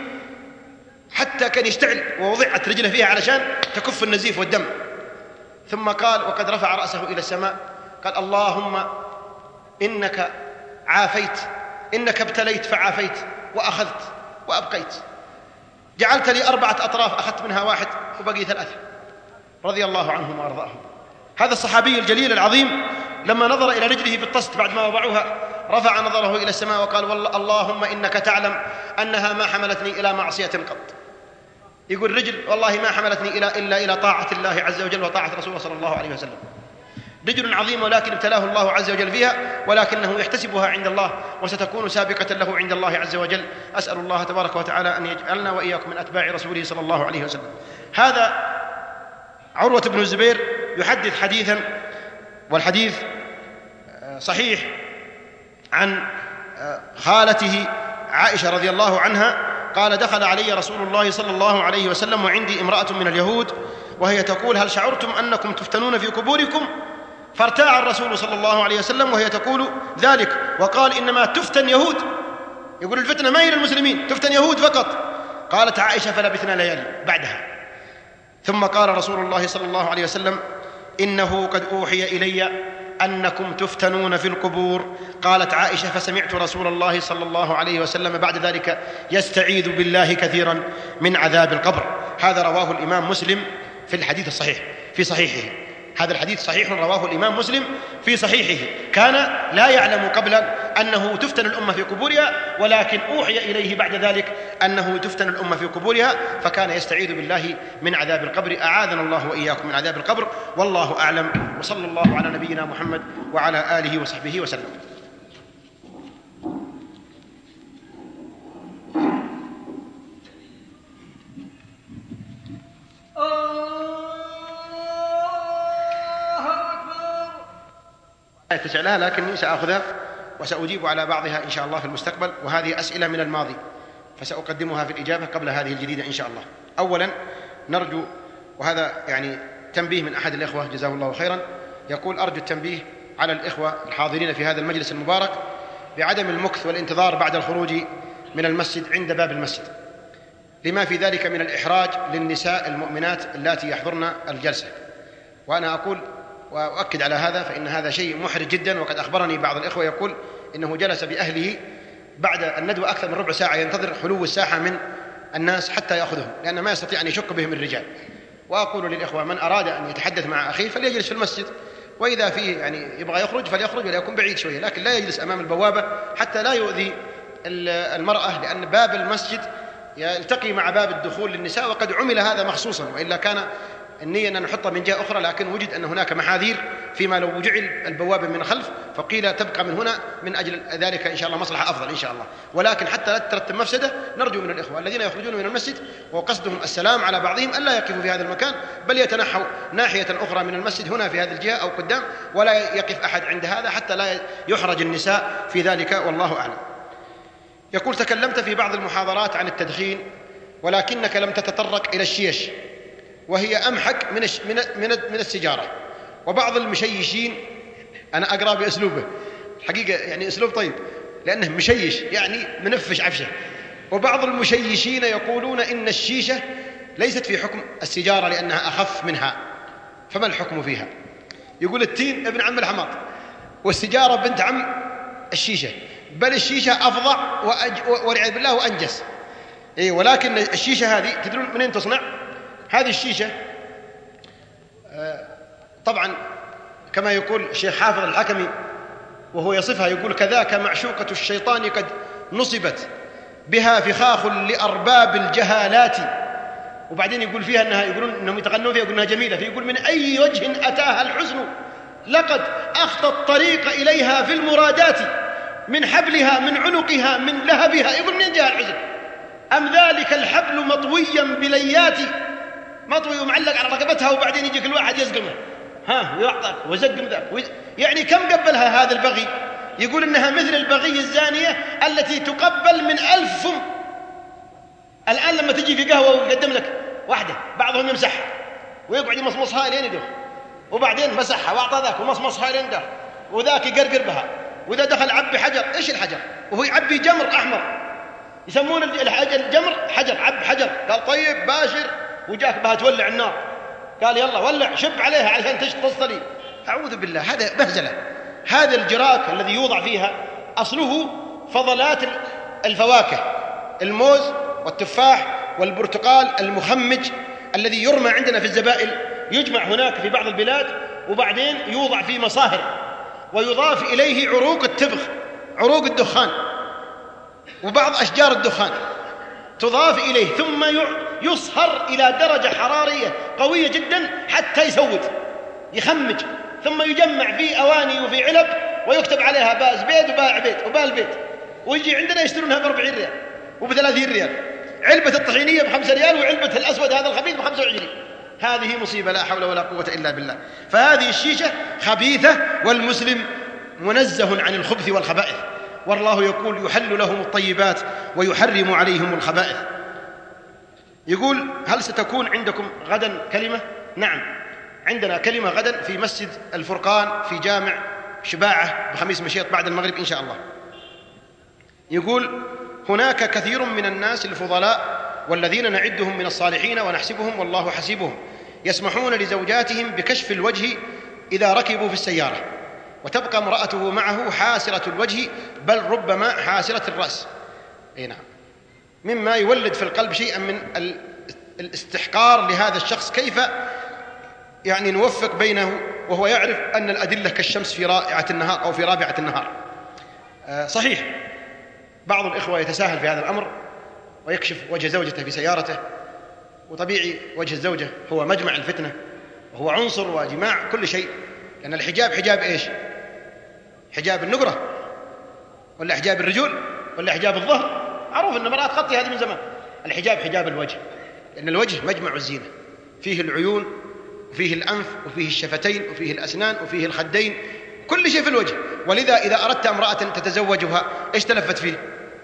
C: حتى كان يشتعل، ووضعت رجله فيها علشان تكف النزيف والدم. ثم قال وقد رفع رأسه إلى السماء، قال اللهم إنك عافيت، إنك ابتليت فعافيت، وأخذت وأبقيت، جعلت لي 4 أطراف أخذت منها 1 وبقي 3، رضي الله عنهم وأرضاهم. هذا الصحابي الجليل العظيم لما نظر إلى رجله في الطست بعد ما وضعوها رفع نظره إلى السماء وقال والله اللهم إنك تعلم أنها ما حملتني إلى معصية قط. يقول رجل والله ما حملتني إلا إلى طاعة الله عز وجل وطاعة رسوله صلى الله عليه وسلم. رجل عظيم ولكن ابتلاه الله عز وجل فيها، ولكنه يحتسبها عند الله وستكون سابقة له عند الله عز وجل. أسأل الله تبارك وتعالى أن يجعلنا وإياكم من أتباع رسوله صلى الله عليه وسلم. هذا عروة بن الزبير يحدث حديثا، والحديث صحيح، عن خالته عائشة رضي الله عنها قال دخل علي رسول الله صلى الله عليه وسلم وعندي امرأة من اليهود وهي تقول هل شعرتم أنكم تفتنون في قبوركم؟ فارتاع الرسول صلى الله عليه وسلم وهي تقول ذلك وقال إنما تفتن يهود، يقول الفتنة ما هي للمسلمين، تفتن يهود فقط. قالت عائشة فلبثنا ليالي بعدها. ثم قال رسول الله صلى الله عليه وسلم إنه قد أوحي إلي أنكم تفتنون في القبور. قالت عائشة فسمعت رسول الله صلى الله عليه وسلم بعد ذلك يستعيذ بالله كثيرا من عذاب القبر. هذا رواه الإمام مسلم في الحديث الصحيح في صحيحه. هذا الحديث صحيح رواه الإمام مسلم في صحيحه. كان لا يعلم قبل أنه تفتن الأمة في قبورها، ولكن أوحي إليه بعد ذلك أنه تفتن الأمة في قبورها، فكان يستعيذ بالله من عذاب القبر. أعاذنا الله وإياكم من عذاب القبر، والله أعلم، وصلى الله على نبينا محمد وعلى آله وصحبه وسلم. تسألها لكني سأخذها وسأجيب على بعضها إن شاء الله في المستقبل، وهذه أسئلة من الماضي فسأقدمها في الإجابة قبل هذه الجديدة إن شاء الله. أولا نرجو، وهذا يعني تنبيه من أحد الإخوة جزاه الله خيرا، يقول أرجو التنبيه على الإخوة الحاضرين في هذا المجلس المبارك بعدم المكث والانتظار بعد الخروج من المسجد عند باب المسجد، لما في ذلك من الإحراج للنساء المؤمنات اللاتي يحضرن الجلسة. وأنا أقول وأؤكد على هذا فإن هذا شيء محرج جدا، وقد أخبرني بعض الإخوة يقول إنه جلس بأهله بعد الندوة أكثر من ربع ساعة ينتظر حلو الساحة من الناس حتى يأخذهم، لأنه ما يستطيع أن يشك بهم الرجال. وأقول للإخوة من أراد أن يتحدث مع أخيه فليجلس في المسجد، وإذا فيه يعني يبغى يخرج فليخرج ولا يكون بعيد شوية، لكن لا يجلس أمام البوابة حتى لا يؤذي المرأة، لأن باب المسجد يلتقي مع باب الدخول للنساء، وقد عمل هذا مخصوصا، وإلا كان النية أن نحطها من جهة أخرى، لكن وجد أن هناك محاذير فيما لو جعل البوابة من خلف فقيل تبقى من هنا، من أجل ذلك إن شاء الله مصلحة أفضل إن شاء الله. ولكن حتى لا تترتب مفسدة نرجو من الإخوة الذين يخرجون من المسجد وقصدهم السلام على بعضهم ألا يقفوا في هذا المكان، بل يتنحوا ناحية أخرى من المسجد هنا في هذه الجهة أو قدام، ولا يقف أحد عند هذا حتى لا يحرج النساء في ذلك، والله أعلم. يقول تكلمت في بعض المحاضرات عن التدخين ولكنك لم تتطرق إلى الشيش، وهي أمحك من السيجارة، وبعض المشيشين، أنا أقرأ بأسلوبه حقيقة يعني أسلوب طيب لأنه مشيش يعني منفش عفشة، وبعض المشيشين يقولون إن الشيشة ليست في حكم السيجارة لأنها أخف منها، فما الحكم فيها؟ يقول التين ابن عم الحماط، والسيجارة بنت عم الشيشة، بل الشيشة أفظع والعياذ بالله وأنجس. ولكن الشيشة هذه تدرون منين تصنع؟ هذه الشيشة طبعا كما يقول الشيخ حافظ الحكمي وهو يصفها، يقول كذاك معشوقة الشيطان قد نصبت بها فخاخ لأرباب الجهالات. وبعدين يقول فيها أنها، يقولون أنهم يتغنون فيها، يقول أنها جميلة، فيقول من أي وجه أتاها الحزن لقد أخطى الطريق إليها في المرادات، من حبلها من عنقها من لهبها، يقول من جاء الحزن؟ أم ذلك الحبل مطويا بليات، مطوي ومعلق على رقبتها، وبعدين يجي كل واحد يزقمه ويعطك وزقم ذاك، يعني كم قبلها هذا البغي يقول إنها مثل البغي الزانية التي تقبل من 1000 فم. الآن لما تجي في قهوة ويقدم لك واحدة، بعضهم يمسحها ويقعد يمصمصها لين يدخل، وبعدين مسحها وأعطى ذاك ومصمصها لين دخل، وذاك يقرقر بها، وإذا دخل عبي حجر. إيش الحجر؟ وهو يعبي جمر أحمر، يسمون الجمر حجر، عب حجر. قال طيب باشر، وجاك بها تولع النار، قال يلا ولع شب عليها عشان تصطلي. أعوذ بالله، هذا مهزلة. هذا الجراك الذي يوضع فيها أصله فضلات الفواكه، الموز والتفاح والبرتقال المخمج الذي يرمى عندنا في الزبائن، يجمع هناك في بعض البلاد، وبعدين يوضع في مصاهر، ويضاف إليه عروق التبغ، عروق الدخان، وبعض أشجار الدخان تضاف إليه، ثم يصهر إلى درجة حرارية قوية جدا حتى يسود يخمج، ثم يجمع في أواني وفي علب، ويكتب عليها باء زبيد وباء عبيد وباء البيت، ويجي عندنا يشترونها ب40 ريال وب30 ريال، علبة الطحينية ب5 ريال، وعلبة الأسود هذا الخبيث ب25. هذه مصيبة لا حول ولا قوة إلا بالله. فهذه الشيشة خبيثة، والمسلم منزه عن الخبث والخبائث، والله يقول يحل لهم الطيبات ويحرم عليهم الخبائث. يقول هل ستكون عندكم غدا كلمة؟ نعم، عندنا كلمة غدا في مسجد الفرقان في جامع شباعة بخميس مشيط بعد المغرب إن شاء الله. يقول هناك كثير من الناس الفضلاء والذين نعدهم من الصالحين ونحسبهم والله حسيبهم، يسمحون لزوجاتهم بكشف الوجه إذا ركبوا في السيارة، وتبقى امرأته معه حاسرة الوجه، بل ربما حاسرة الرأس. أي نعم، مما يولد في القلب شيئا من الاستحقار لهذا الشخص. كيف يعني نوفق بينه وهو يعرف أن الأدلة كالشمس في رائعة النهار أو في رابعة النهار؟ صحيح بعض الإخوة يتساهل في هذا الأمر ويكشف وجه زوجته في سيارته، وطبيعي وجه الزوجة هو مجمع الفتنة وهو عنصر وجماع كل شيء، لأن الحجاب حجاب إيش؟ حجاب النقرة ولا حجاب الرجل ولا حجاب الظهر؟ معروف أن المرأة تغطي هذه من زمان. الحجاب حجاب الوجه، لأن الوجه مجمع الزينة، فيه العيون وفيه الأنف وفيه الشفتين وفيه الأسنان وفيه الخدين، كل شيء في الوجه. ولذا إذا أردت امرأة تتزوجها إيش تلفت فيه؟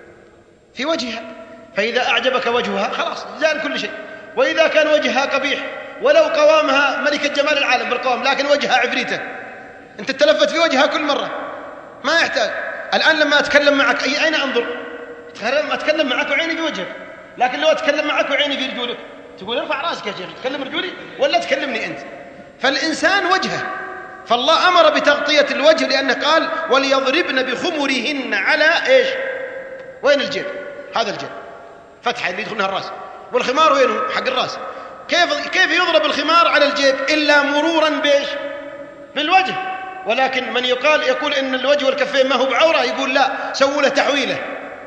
C: في وجهها. فإذا أعجبك وجهها خلاص زال كل شيء. وإذا كان وجهها قبيح ولو قوامها ملكة جمال العالم بالقوام لكن وجهها عفريتة، أنت تلفت في وجهها كل مرة، ما يحتاج. الآن لما أتكلم معك أين أنظر؟ أتكلم معك وعيني في وجهك، لكن لو أتكلم معك وعيني في رجولك تقول ارفع رأسك يا شيخ، تكلم رجولي ولا تكلمني أنت؟ فالإنسان وجهه، فالله أمر بتغطية الوجه لأنه قال وليضربن بخمرهن على إيش؟ وين الجيب؟ هذا الجيب، فتحة اللي يدخلها الرأس، والخمار وينه؟ حق الرأس. كيف يضرب الخمار على الجيب إلا مرورا بإيش؟ بالوجه. ولكن من يقول إن الوجه والكفين ما هو بعورة، يقول لا، سووا له تحويله،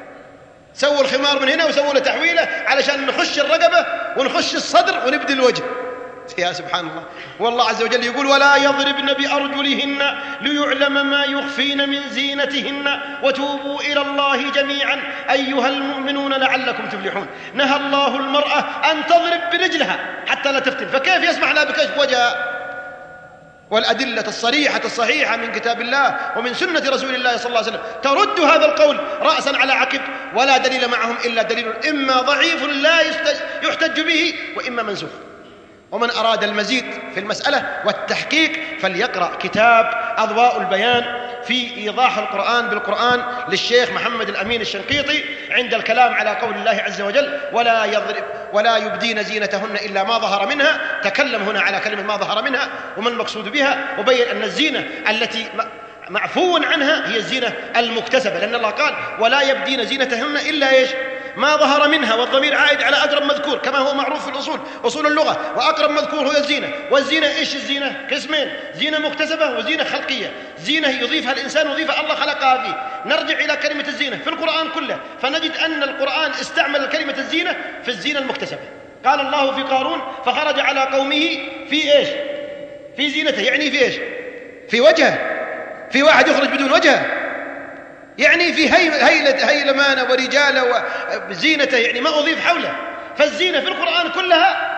C: سووا الخمار من هنا وسووا له تحويله علشان نخش الرقبة ونخش الصدر ونبدي الوجه. يا سبحان الله. والله عز وجل يقول ولا يضربن بأرجلهن ليعلم ما يخفين من زينتهن وتوبوا إلى الله جميعا أيها المؤمنون لعلكم تفلحون. نهى الله المرأة أن تضرب برجلها حتى لا تفتن، فكيف يسمح لها بكشف وجهها؟ والأدلة الصريحة الصحيحة من كتاب الله ومن سنة رسول الله صلى الله عليه وسلم ترد هذا القول رأسا على عقب، ولا دليل معهم إلا دليل إما ضعيف لا يحتج به وإما منسوخ. ومن أراد المزيد في المسألة والتحقيق فليقرأ كتاب أضواء البيان في إيضاح القرآن بالقرآن للشيخ محمد الأمين الشنقيطي عند الكلام على قول الله عز وجل ولا يبدين زينتهن إلا ما ظهر منها. تكلم هنا على كلمة ما ظهر منها وما المقصود بها، وبين أن الزينة التي معفو عنها هي الزينة المكتسبة، لأن الله قال ولا يبدين زينتهن إلا إيش؟ ما ظهر منها، والضمير عائد على أقرب مذكور كما هو معروف في الأصول أصول اللغة، وأقرب مذكور هو الزينة. والزينة إيش الزينة؟ قسمين، زينة مكتسبة وزينة خلقية. زينة يضيفها الإنسان وظيفة الله خلقها فيه. نرجع إلى كلمة الزينة في القرآن كله فنجد أن القرآن استعمل كلمة الزينة في الزينة المكتسبة. قال الله في قارون فخرج على قومه في إيش؟ في زينته، يعني في إيش؟ في وجهه. في واحد يخرج بدون وجهه، يعني في هيلمانة ورجالة وزينته، يعني ما أضيف حوله. فالزينة في القرآن كلها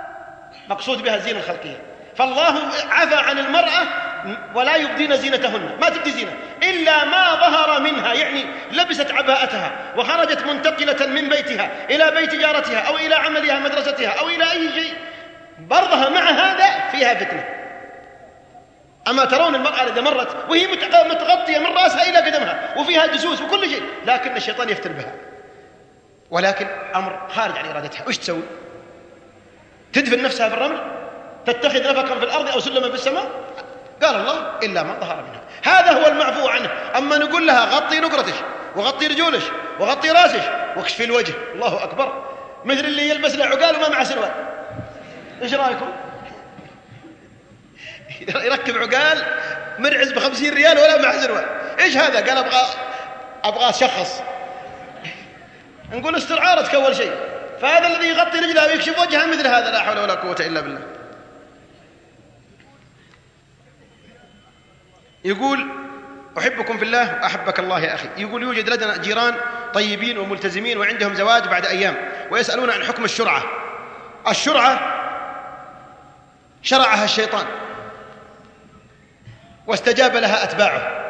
C: مقصود بها الزينة الخلقية. فالله عفى عن المرأة ولا يبدين زينتهن، ما تبدي زينة، إلا ما ظهر منها، يعني لبست عباءتها وخرجت منتقلة من بيتها إلى بيت جارتها أو إلى عملها مدرستها أو إلى أي شيء، برضها مع هذا فيها فتنة. أما ترون المرأة إذا مرت وهي متغطية من رأسها إلى قدمها وفيها جسوس وكل شيء، لكن الشيطان يفتن بها، ولكن أمر خارج عن إرادتها. وش تسوي؟ تدفن نفسها في الرمل، تتخذ نفقا في الأرض أو سلما في السماء؟ قال الله إلا ما ظهر منها. هذا هو المعفو عنه. أما نقول لها غطي نقرتش وغطي رجولش وغطي راسش واكشفي الوجه، الله أكبر، مثل اللي يلبس له عقال وما معه سروال. إيش رأيكم؟ يركب عقال مرعز ب50 ريال ولا معه سروال. إيش هذا؟ قال أبغى شخص. نقول استر عارتك أول شيء. فهذا الذي يغطي رجله ويكشف وجهه مثل هذا، لا حول ولا قوة إلا بالله. يقول أحبكم في الله وأحبك الله يا أخي. يقول يوجد لدينا جيران طيبين وملتزمين وعندهم زواج بعد أيام، ويسألون عن حكم الشرعة. الشرعة شرعها الشيطان واستجاب لها أتباعه،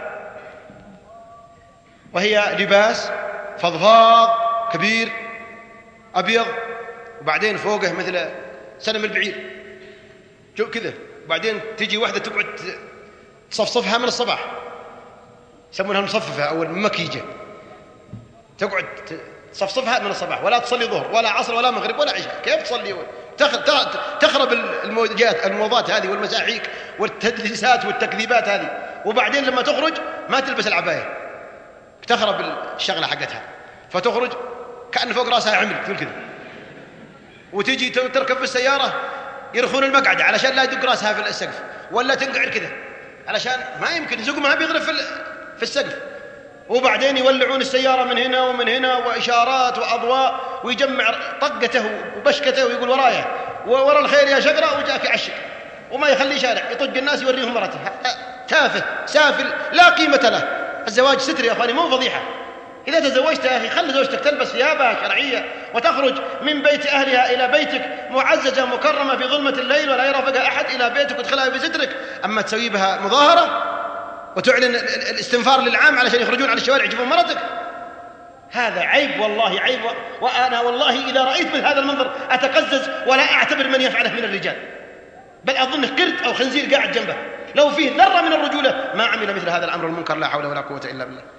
C: وهي لباس فضفاض كبير أبيض، وبعدين فوقه مثل سنم البعير كذا، وبعدين تجي واحدة تقعد تصفصفها من الصباح، يسمونها مصففة أو المكيجة، تقعد تصفصفها من الصباح، ولا تصلي ظهر ولا عصر ولا مغرب ولا عشاء. كيف تصلي؟ تخرب الموضات هذه والمساحيك والتدليسات والتكذيبات هذه، وبعدين لما تخرج ما تلبس العباية، تخرب الشغلة حقتها، فتخرج كأن فوق راسها عمل مثل كذا، وتجي تركب في السيارة يرخون المقعدة علشان لا يدق راسها في السقف، ولا تنقعد كذا علشان ما يمكن يسوق، ما بيغرف في السقف، وبعدين يولعون السيارة من هنا ومن هنا وإشارات وأضواء، ويجمع طقته وبشكته ويقول ورايا ورا الخير يا شقرة، وجاك يعشق وما يخلي شارع، يطق الناس يوريهم مرته. تافه سافل لا قيمة له. الزواج ستر يا أخواني، مو فضيحة. إذا تزوجت يا أخي خلي زوجتك تلبس ثيابها شرعية وتخرج من بيت أهلها إلى بيتك معززة مكرمة في ظلمة الليل ولا يرافقها أحد إلى بيتك وتدخلها بسترك. أما تسوي بها مظاهرة وتعلن الاستنفار للعام علشان يخرجون على الشوارع يجيبون مرتك، هذا عيب والله عيب. وأنا والله إذا رأيت مثل هذا المنظر أتقزز ولا أعتبر من يفعله من الرجال، بل أظنه قرد أو خنزير قاعد جنبه، لو فيه ذرة من الرجولة ما عمل مثل هذا الأمر المنكر، لا حول ولا قوة إلا بالله.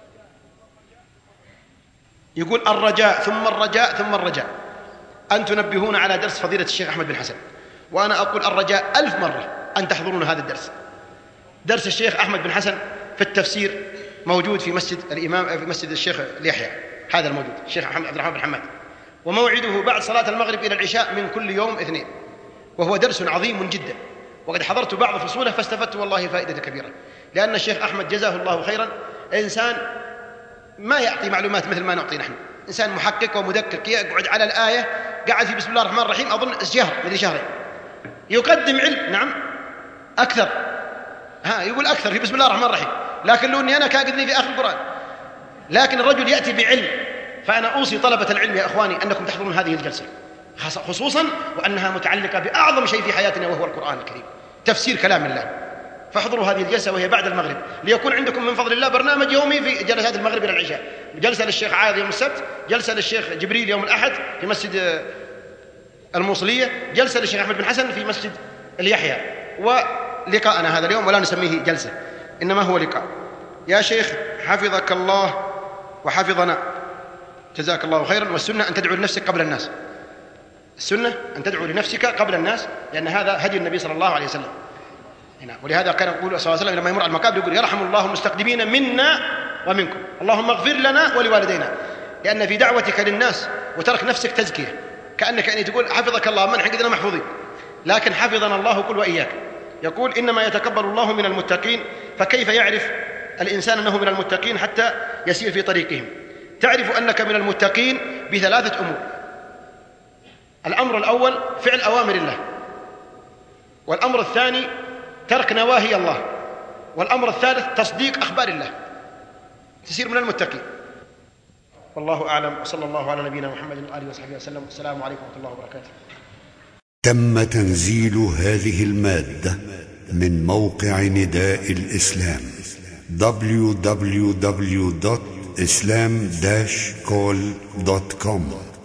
C: يقول الرجاء ثم الرجاء ثم الرجاء أن تنبهون على درس فضيلة الشيخ أحمد بن حسن، وأنا أقول الرجاء 1000 مرة أن تحضرون هذا الدرس. درس الشيخ أحمد بن حسن في التفسير موجود في مسجد الإمام، في مسجد الشيخ يحيى، هذا الموجود الشيخ عبد الرحمن بن حماد، وموعده بعد صلاة المغرب إلى العشاء من كل يوم اثنين، وهو درس عظيم جدا، وقد حضرت بعض فصوله فاستفدت والله فائدة كبيرة، لأن الشيخ أحمد جزاه الله خيرا إنسان ما يعطي معلومات مثل ما نعطي نحن، إنسان محقق ومدقق، يقعد على الآية قاعد في بسم الله الرحمن الرحيم أظن شهر من شهرين، يقدم علم نعم أكثر، يقول أكثر في بسم الله الرحمن الرحيم، لكن لو أني أنا كأقدني في آخر القرآن، لكن الرجل يأتي بعلم. فأنا أوصي طلبة العلم يا أخواني أنكم تحضرون هذه الجلسة خصوصا وأنها متعلقة بأعظم شيء في حياتنا وهو القرآن الكريم، تفسير كلام الله. فاحضروا هذه الجلسة وهي بعد المغرب، ليكون عندكم من فضل الله برنامج يومي في جلسات المغرب إلى العشاء، جلسة للشيخ عايض يوم السبت، جلسة للشيخ جبريل يوم الأحد في مسجد الموصلية، جلسة للشيخ أحمد بن حسن في مسجد اليحيى، ولقاءنا هذا اليوم ولا نسميه جلسة إنما هو لقاء. يا شيخ حفظك الله وحفظنا، جزاك الله خيرا. والسنة أن تدعو لنفسك قبل الناس، السنة أن تدعو لنفسك قبل الناس، لأن هذا هدي النبي صلى الله عليه وسلم. ولهذا كان يقول صلى الله عليه وسلم لما يمر على المقابر يقول يرحم الله المستقدمين منا ومنكم، اللهم اغفر لنا ولوالدينا، لأن في دعوتك للناس وترك نفسك تزكية، كأنك يعني تقول حفظك الله من حقنا محفوظين، لكن حفظنا الله كل وإياك. يقول إنما يتقبل الله من المتقين، فكيف يعرف الإنسان أنه من المتقين حتى يسير في طريقهم؟ تعرف أنك من المتقين بثلاثة أمور. الأمر الأول فعل أوامر الله، والأمر الثاني ترك نواهي الله، والأمر الثالث تصديق أخبار الله، تسير من المتقين. والله أعلم، وصلى الله على نبينا محمد وآله وصحبه وسلم، والسلام عليكم ورحمة الله وبركاته.
B: تم تنزيل هذه المادة من موقع نداء الإسلام www.islam-call.com